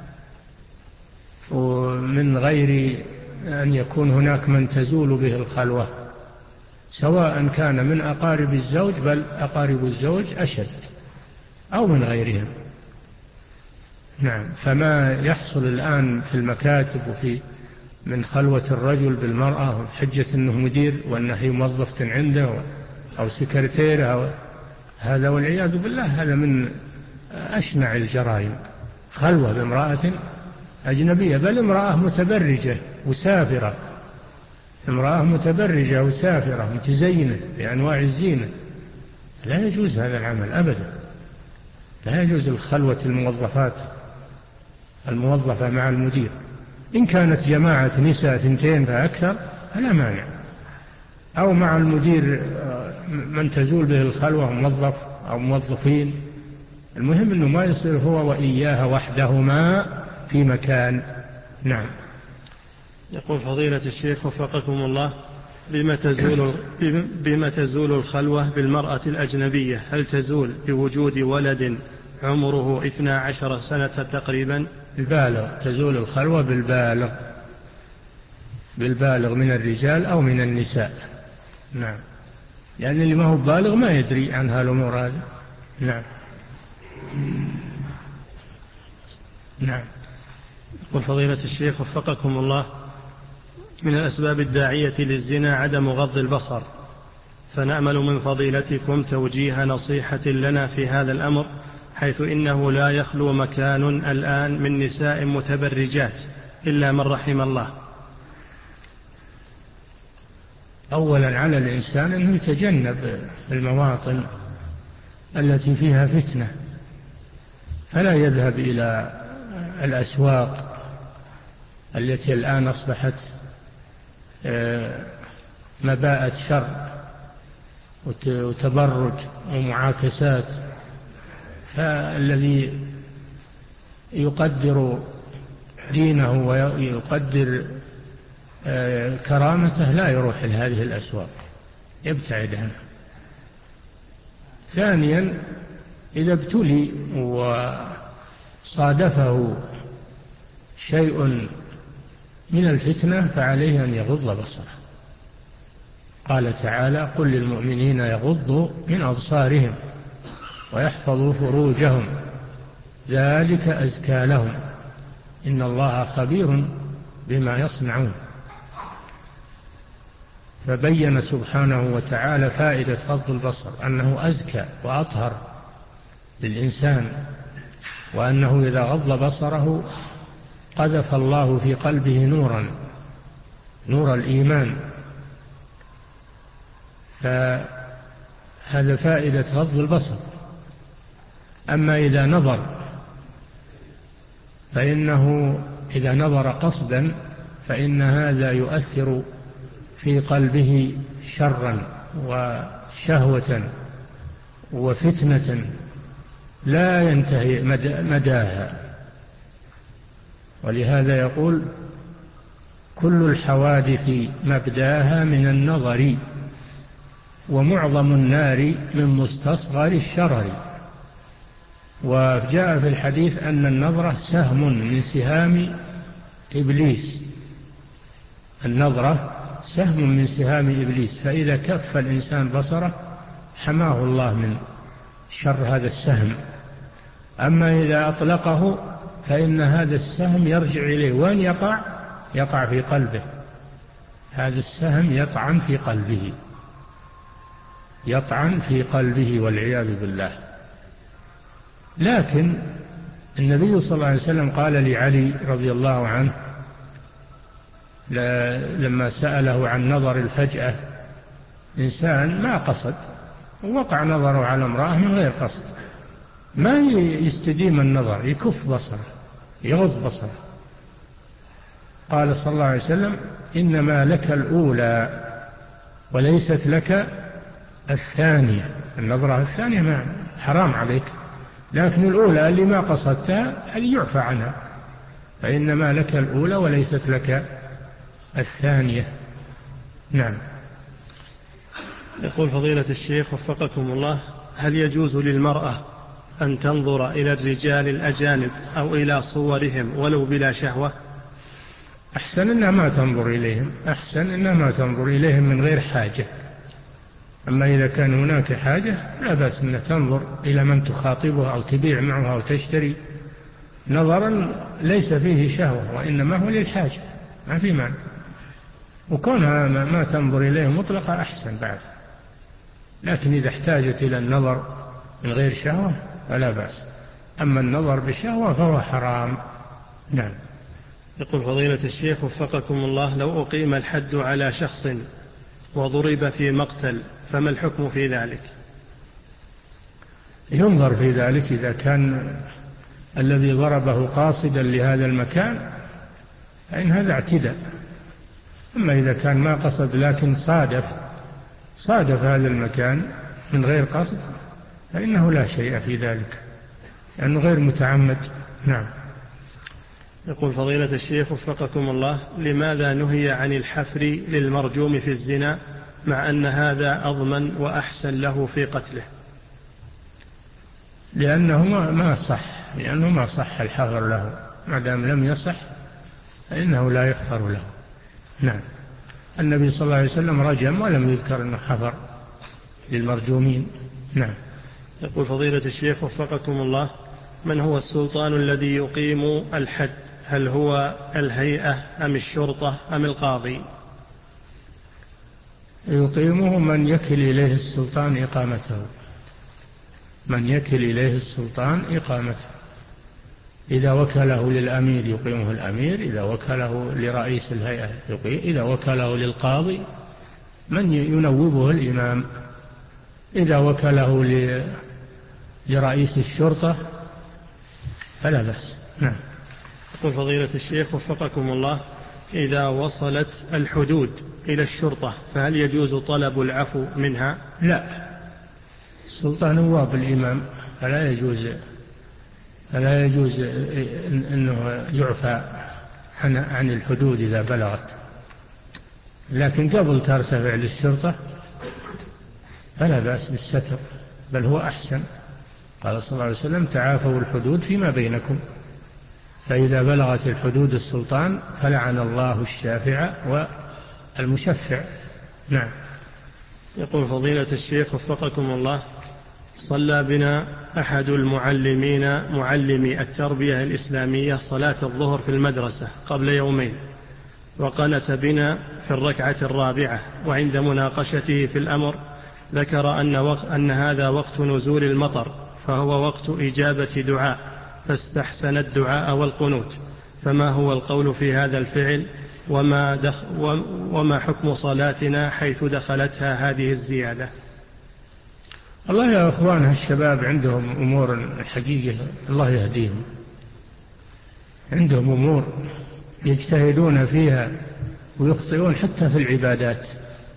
ومن غير أن يكون هناك من تزول به الخلوة، سواء كان من أقارب الزوج، بل أقارب الزوج أشد، أو من غيرهم. نعم. فما يحصل الآن في المكاتب وفي من خلوة الرجل بالمرأة بحجة أنه مدير وأنه هي موظفة عنده أو سكرتير أو هذا، والعياذ بالله هذا من أشنع الجرائم، خلوة بامرأة أجنبية، بل امرأة متبرجة وسافرة، امرأة متبرجة وسافرة متزينة بأنواع الزينة. لا يجوز هذا العمل أبدا، لا يجوز الخلوة الموظفات الموظفة مع المدير. إن كانت جماعة نساء ثنتين فأكثر فلا مانع، أو مع المدير من تزول به الخلوة موظف أو موظفين، المهم أنه ما يصير هو وإياها وحدهما في مكان. نعم. يقول فضيلة الشيخ وفقكم الله، بما تزول, بما تزول الخلوة بالمرأة الأجنبية؟ هل تزول بوجود ولد عمره اثنى عشر سنة تقريبا؟ البالغ، تزول الخلوة بالبالغ، بالبالغ من الرجال أو من النساء. نعم، يعني اللي ما هو بالغ ما يدري عن هالأمور هذه. نعم. نعم. يقول فضيلة الشيخ وفقكم الله، من الأسباب الداعية للزنا عدم غض البصر، فنأمل من فضيلتكم توجيه نصيحة لنا في هذا الأمر، حيث إنه لا يخلو مكان الآن من نساء متبرجات إلا من رحم الله. أولا على الإنسان أنه يتجنب المواطن التي فيها فتنة، فلا يذهب إلى الأسواق التي الآن أصبحت مباءة شر وتبرج ومعاكسات. فالذي يقدر دينه ويقدر كرامته لا يروح لهذه الأسواق، يبتعد عنها. ثانيا، إذا ابتلي وصادفه شيء من الفتنة فعليه أن يغض بصره. قال تعالى: قل للمؤمنين يغضوا من أبصارهم ويحفظوا فروجهم ذلك أزكى لهم إن الله خبير بما يصنعون. فبين سبحانه وتعالى فائدة غض البصر، أنه أزكى وأطهر للإنسان، وأنه إذا غض بصره قذف الله في قلبه نورا، نور الإيمان. فهذا فائدة غض البصر. أما إذا نظر فإنه إذا نظر قصدا فإن هذا يؤثر في قلبه شرا وشهوة وفتنة لا ينتهي مداها. ولهذا يقول: كل الحوادث مبداها من النظر ومعظم النار من مستصغر الشرر. وجاء في الحديث أن النظرة سهم من سهام إبليس، النظرة سهم من سهام إبليس، فإذا كف الإنسان بصره حماه الله من شر هذا السهم. أما إذا أطلقه فإن هذا السهم يرجع إليه، وأن يقع يقع في قلبه. هذا السهم يطعن في قلبه، يطعن في قلبه والعياذ بالله. لكن النبي صلى الله عليه وسلم قال لعلي رضي الله عنه لما سأله عن نظر الفجأة، إنسان ما قصد ووقع نظره على امرأة من غير قصد، ما يستديم النظر، يكف بصره، يغض بصره. قال صلى الله عليه وسلم: إنما لك الأولى وليست لك الثانية. النظرة الثانية ما حرام عليك، لكن الأولى اللي ما قصدتها هذه يعفى عنها، فإنما لك الأولى وليست لك الثانية. نعم. يقول فضيلة الشيخ وفقكم الله، هل يجوز للمرأة أن تنظر إلى الرجال الأجانب أو إلى صورهم ولو بلا شهوة؟ أحسن إنها ما تنظر إليهم، أحسن إنها ما تنظر إليهم من غير حاجة. أما إذا كان هناك حاجة لا بأس أن تنظر إلى من تخاطبه أو تبيع معه أو تشتري، نظرا ليس فيه شهوة وإنما هو للحاجة، ما في معنى. وكونها ما تنظر إليه مطلقة أحسن بعد، لكن إذا احتاجت إلى النظر من غير شهوة فلا بأس. أما النظر بشهوة فهو حرام. نعم. يقول فضيلة الشيخ وفقكم الله، لو أقيم الحد على شخص وضرب في مقتل فما الحكم في ذلك؟ ينظر في ذلك، إذا كان الذي ضربه قاصدا لهذا المكان فإن هذا اعتداء. أما إذا كان ما قصد لكن صادف صادف هذا المكان من غير قصد فإنه لا شيء في ذلك لأنه غير متعمد. نعم. يقول فضيلة الشيخ وفقكم الله، لماذا نهي عن الحفر للمرجوم في الزنا مع أن هذا أضمن وأحسن له في قتله؟ لأنه ما صح لأنه ما صح الحفر له، ما دام لم يصح فإنه لا يحفر له. نعم. النبي صلى الله عليه وسلم رجم ولم يذكر أنه حفر للمرجومين. نعم. يقول فضيلة الشيخ وفقكم الله، من هو السلطان الذي يقيم الحد؟ هل هو الهيئة أم الشرطة أم القاضي؟ يقيمه من يكل إليه السلطان إقامته، من يكل إليه السلطان إقامته. إذا وكله للأمير يقيمه الأمير، إذا وكله لرئيس الهيئة يقيم، إذا وكله للقاضي من ينوبه الإمام، إذا وكله لرئيس الشرطة فلا بأس. نعم. يقول فضيلة الشيخ وفقكم الله، إذا وصلت الحدود إلى الشرطة فهل يجوز طلب العفو منها؟ لا، السلطان نواب الإمام، فلا يجوز فلا يجوز أنه يعفى عن الحدود إذا بلغت، لكن قبل ترتفع للشرطة فلا بأس بالستر، بل هو أحسن. قال صلى الله عليه وسلم: تعافوا الحدود فيما بينكم. فإذا بلغت الحدود السلطان فلعن الله الشافع والمشفع. نعم. يقول فضيلة الشيخ وفقكم الله، صلى بنا أحد المعلمين معلمي التربية الإسلامية صلاة الظهر في المدرسة قبل يومين، وقنت بنا في الركعة الرابعة، وعند مناقشته في الأمر ذكر أن, وق... أن هذا وقت نزول المطر، فهو وقت إجابة دعاء، فاستحسن الدعاء والقنوت، فما هو القول في هذا الفعل؟ وما, دخ... وما حكم صلاتنا حيث دخلتها هذه الزيادة؟ الله يا أخوان، الشباب عندهم أمور حقيقة الله يهديهم، عندهم أمور يجتهدون فيها ويخطئون حتى في العبادات،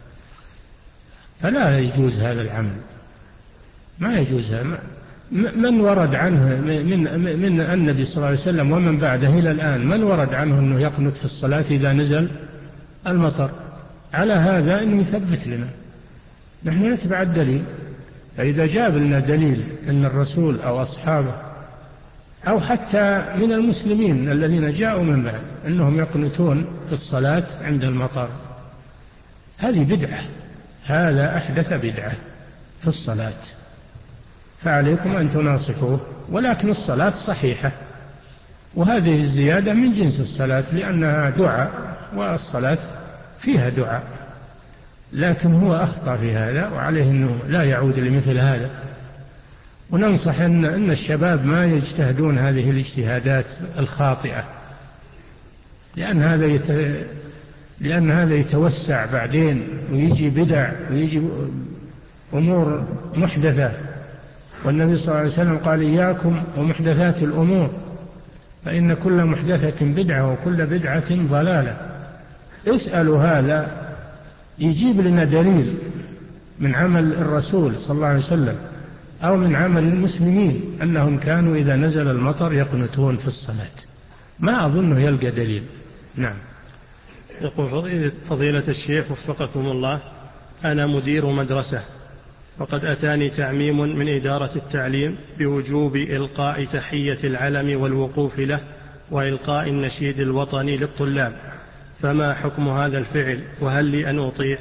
فلا يجوز هذا العمل، ما يجوز. من ورد عنه من, من النبي صلى الله عليه وسلم ومن بعده إلى الآن من ورد عنه أنه يقنط في الصلاة إذا نزل المطر؟ على هذا أنه يثبت لنا، نحن نتبع الدليل. فإذا جاب لنا دليل أن الرسول أو أصحابه أو حتى من المسلمين الذين جاءوا من بعد أنهم يقنطون في الصلاة عند المطر، هذه بدعة، هذا أحدث بدعة في الصلاة، فعليكم أن تناصحوه. ولكن الصلاة صحيحة، وهذه الزيادة من جنس الصلاة لأنها دعاء، والصلاة فيها دعاء، لكن هو أخطأ في هذا، وعليه أنه لا يعود لمثل هذا. وننصح أن, أن الشباب ما يجتهدون هذه الاجتهادات الخاطئة، لأن هذا يت... لأن هذا يتوسع بعدين ويجي بدع ويجي أمور محدثة. والنبي صلى الله عليه وسلم قال: إياكم ومحدثات الأمور، فإن كل محدثة بدعة وكل بدعة ضلالة. اسألوا هذا يجيب لنا دليل من عمل الرسول صلى الله عليه وسلم أو من عمل المسلمين أنهم كانوا إذا نزل المطر يقنتون في الصلاة، ما أظنه يلقى دليل. نعم. يقول فضيلة الشيخ وفقكم الله، أنا مدير مدرسة، وقد أتاني تعميم من إدارة التعليم بوجوب إلقاء تحية العلم والوقوف له وإلقاء النشيد الوطني للطلاب، فما حكم هذا الفعل وهل لي أن أطيع؟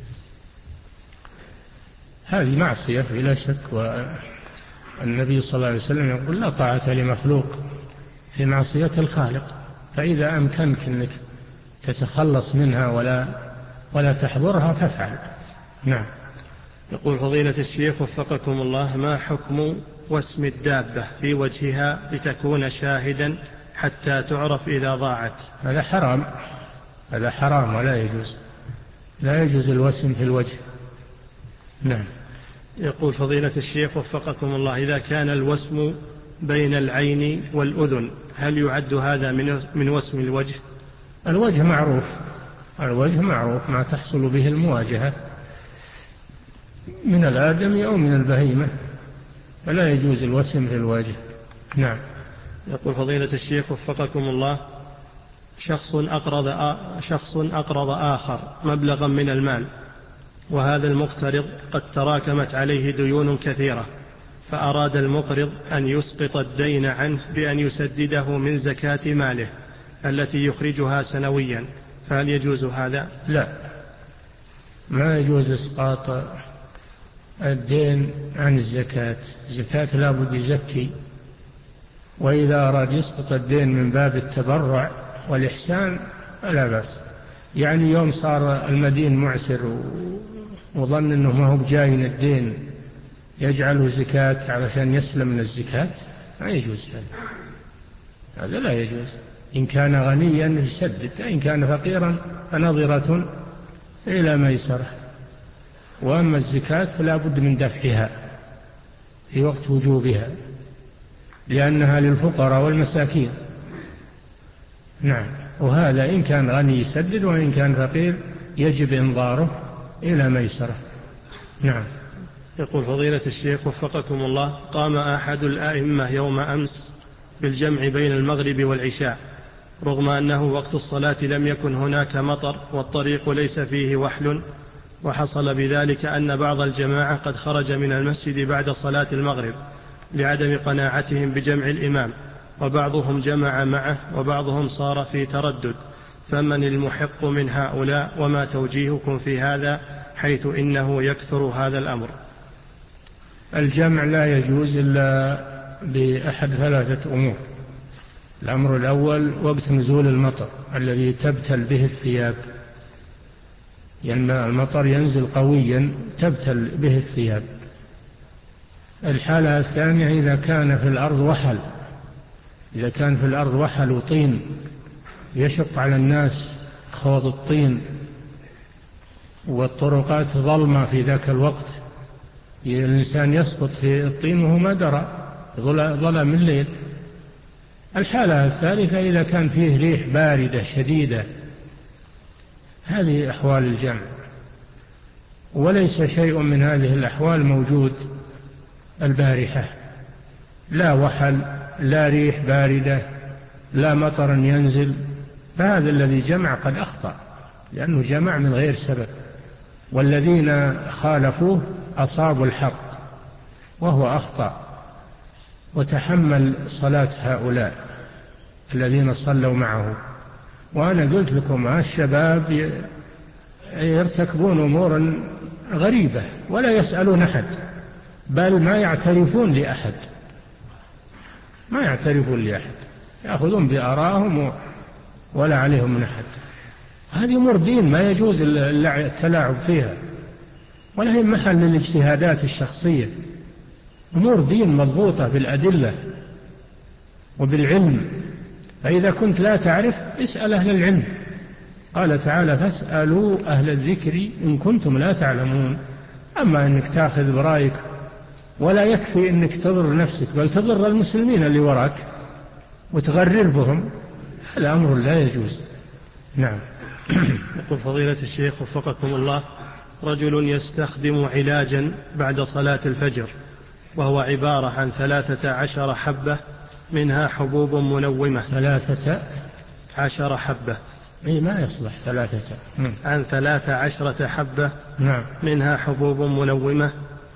هذه معصية بلا شك، والنبي صلى الله عليه وسلم يقول لا طاعة لمخلوق في معصية الخالق، فإذا أمكنك أنك تتخلص منها ولا ولا تحضرها فافعل. نعم. يقول فضيلة الشيخ وفقكم الله: ما حكم واسم الدابة في وجهها لتكون شاهدا حتى تعرف إذا ضاعت؟ هذا حرام، هذا حرام ولا يجوز، لا يجوز الوسم في الوجه. نعم. يقول فضيلة الشيخ وفقكم الله: إذا كان الوسم بين العين والأذن هل يعد هذا من وسم الوجه؟ الوجه معروف، الوجه معروف ما تحصل به المواجهة من الآدم أو من البهيمة، فلا يجوز الوسم في الوجه. نعم. يقول فضيلة الشيخ وفقكم الله: شخص أقرض, شخص أقرض آخر مبلغا من المال، وهذا المقترض قد تراكمت عليه ديون كثيرة، فأراد المقرض أن يسقط الدين عنه بأن يسدده من زكاة ماله التي يخرجها سنويا، فهل يجوز هذا؟ لا، ما يجوز إسقاط الدين عن الزكاة، الزكاة لا بد يزكي، وإذا أراد يسقط الدين من باب التبرع والإحسان فلا بأس. يعني يوم صار المدين معسر وظن أنه ما هو بجاين الدين يجعله زكاة علشان يسلم من الزكاة، ما يجوز هذا، هذا لا يجوز. إن كان غنيا يسدد، إن كان فقيرا فنظرة إلى ميسرة. وأما الزكاة فلا بد من دفعها في وقت وجوبها لأنها للفقراء والمساكين. نعم. وهذا إن كان غني يسدد، وإن كان فقير يجب إنظاره إلى ميسرة. نعم. يقول فضيلة الشيخ وفقكم الله: قام أحد الآئمة يوم أمس بالجمع بين المغرب والعشاء رغم أنه وقت الصلاة لم يكن هناك مطر والطريق ليس فيه وحل، وحصل بذلك أن بعض الجماعة قد خرج من المسجد بعد صلاة المغرب لعدم قناعتهم بجمع الإمام، وبعضهم جمع معه وبعضهم صار في تردد، فمن المحق من هؤلاء وما توجيهكم في هذا حيث إنه يكثر هذا الأمر؟ الجمع لا يجوز إلا بأحد ثلاثة أمور. الأمر الأول وقت نزول المطر الذي تبتل به الثياب، يعني المطر ينزل قويا تبتل به الثياب. الحالة الثانية إذا كان في الأرض وحل، إذا كان في الأرض وحل وطين يشق على الناس خوض الطين والطرقات ظلمة في ذاك الوقت، الإنسان يسقط في الطين وهو ما درى، ظلم الليل. الحالة الثالثة إذا كان فيه ريح باردة شديدة، هذه أحوال الجمع، وليس شيء من هذه الأحوال موجود البارحة، لا وحل لا ريح باردة لا مطر ينزل، فهذا الذي جمع قد أخطأ لأنه جمع من غير سبب، والذين خالفوه أصابوا الحق وهو أخطأ وتحمل صلاة هؤلاء الذين صلوا معه. وأنا قلت لكم الشباب يرتكبون أمورا غريبة ولا يسألون أحد، بل ما يعترفون لأحد، ما يعترفون لأحد، يأخذون بآرائهم ولا عليهم من أحد. هذه أمور دين ما يجوز التلاعب فيها، ولا هي محل للاجتهادات الشخصية. أمور دين مضبوطة بالأدلة وبالعلم، فإذا كنت لا تعرف اسأل أهل العلم. قال تعالى: فاسألوا أهل الذكر إن كنتم لا تعلمون. أما أنك تأخذ برأيك ولا يكفي أنك تضر نفسك بل تضر المسلمين اللي وراك وتغرر بهم، هذا أمر لا يجوز. نعم. يقول فضيلة الشيخ وفقكم الله: رجل يستخدم علاجا بعد صلاة الفجر وهو عبارة عن ثلاثة عشر حبة منها حبوب منومة. ثلاثة عشر حبة. أي ما يصلح ثلاثة. عن ثلاثة عشرة حبة. نعم. منها حبوب منومة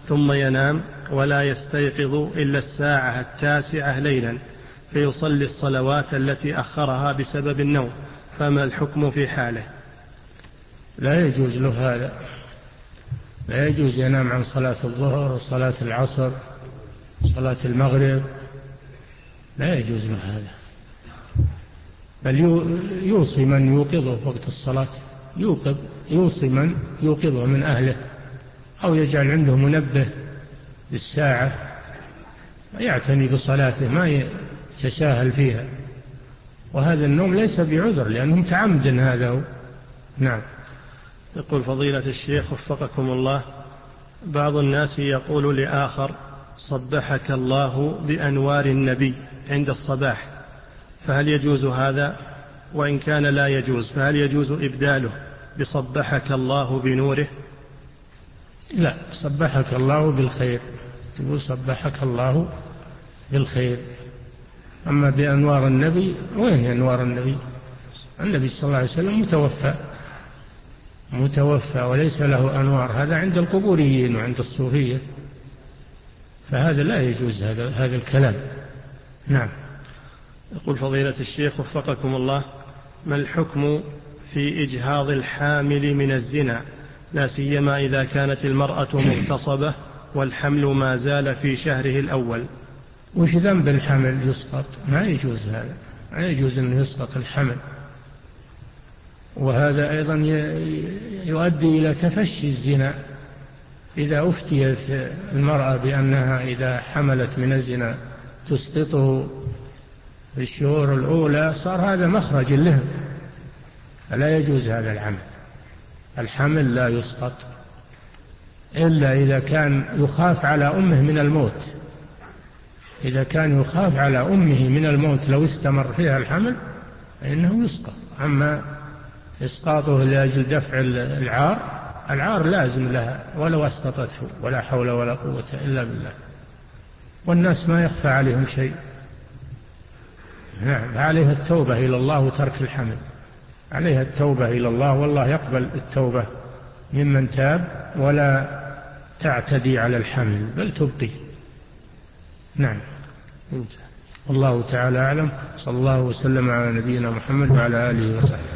ثم ينام ولا يستيقظ إلا الساعة التاسعة ليلا فيصلي الصلوات التي أخرها بسبب النوم، فما الحكم في حاله؟ لا يجوز له هذا، لا يجوز ينام عن صلاة الظهر وصلاة العصر وصلاة المغرب، لا يجوز له هذا، بل يوصي من يوقظه وقت الصلاة، يوقظ يوصي من يوقظه من أهله، أو يجعل عنده منبه بالساعة يعتني بصلاته ما يتساهل فيها، وهذا النوم ليس بعذر لأنه متعمد هذا هو. نعم. يقول فضيلة الشيخ وفقكم الله، بعض الناس يقول لآخر صبحك الله بأنوار النبي عند الصباح، فهل يجوز هذا؟ وإن كان لا يجوز فهل يجوز إبداله بصبحك الله بنوره؟ لا، صبحك الله بالخير، تقول صبحك الله بالخير. أما بأنوار النبي، وين هي أنوار النبي؟ النبي صلى الله عليه وسلم متوفى متوفى وليس له أنوار، هذا عند القبوريين وعند الصوفية، فهذا لا يجوز هذا هذا الكلام. نعم. يقول فضيلة الشيخ وفقكم الله، ما الحكم في إجهاض الحامل من الزنا، لا سيما إذا كانت المرأة مغتصبة والحمل ما زال في شهره الأول؟ وش ذنب الحمل يسقط؟ ما يجوز هذا، ما يجوز أن يسقط الحمل، وهذا أيضا يؤدي إلى تفشي الزنا. إذا أفتيت المرأة بأنها إذا حملت من الزنا تسقطه في الشهور الأولى، صار هذا مخرج له، فلا يجوز هذا العمل. الحمل لا يسقط إلا إذا كان يخاف على أمه من الموت، إذا كان يخاف على أمه من الموت لو استمر فيها الحمل فإنه يسقط. أما إسقاطه لأجل دفع العار، العار لازم لها ولو أسقطته، ولا حول ولا قوة إلا بالله، والناس ما يخفى عليهم شيء. نعم، عليها التوبة إلى الله وترك الحمل، عليها التوبة إلى الله، والله يقبل التوبة ممن تاب، ولا تعتدي على الحمل بل تبقي. نعم. الله تعالى أعلم، صلى الله وسلم على نبينا محمد وعلى آله وصحبه.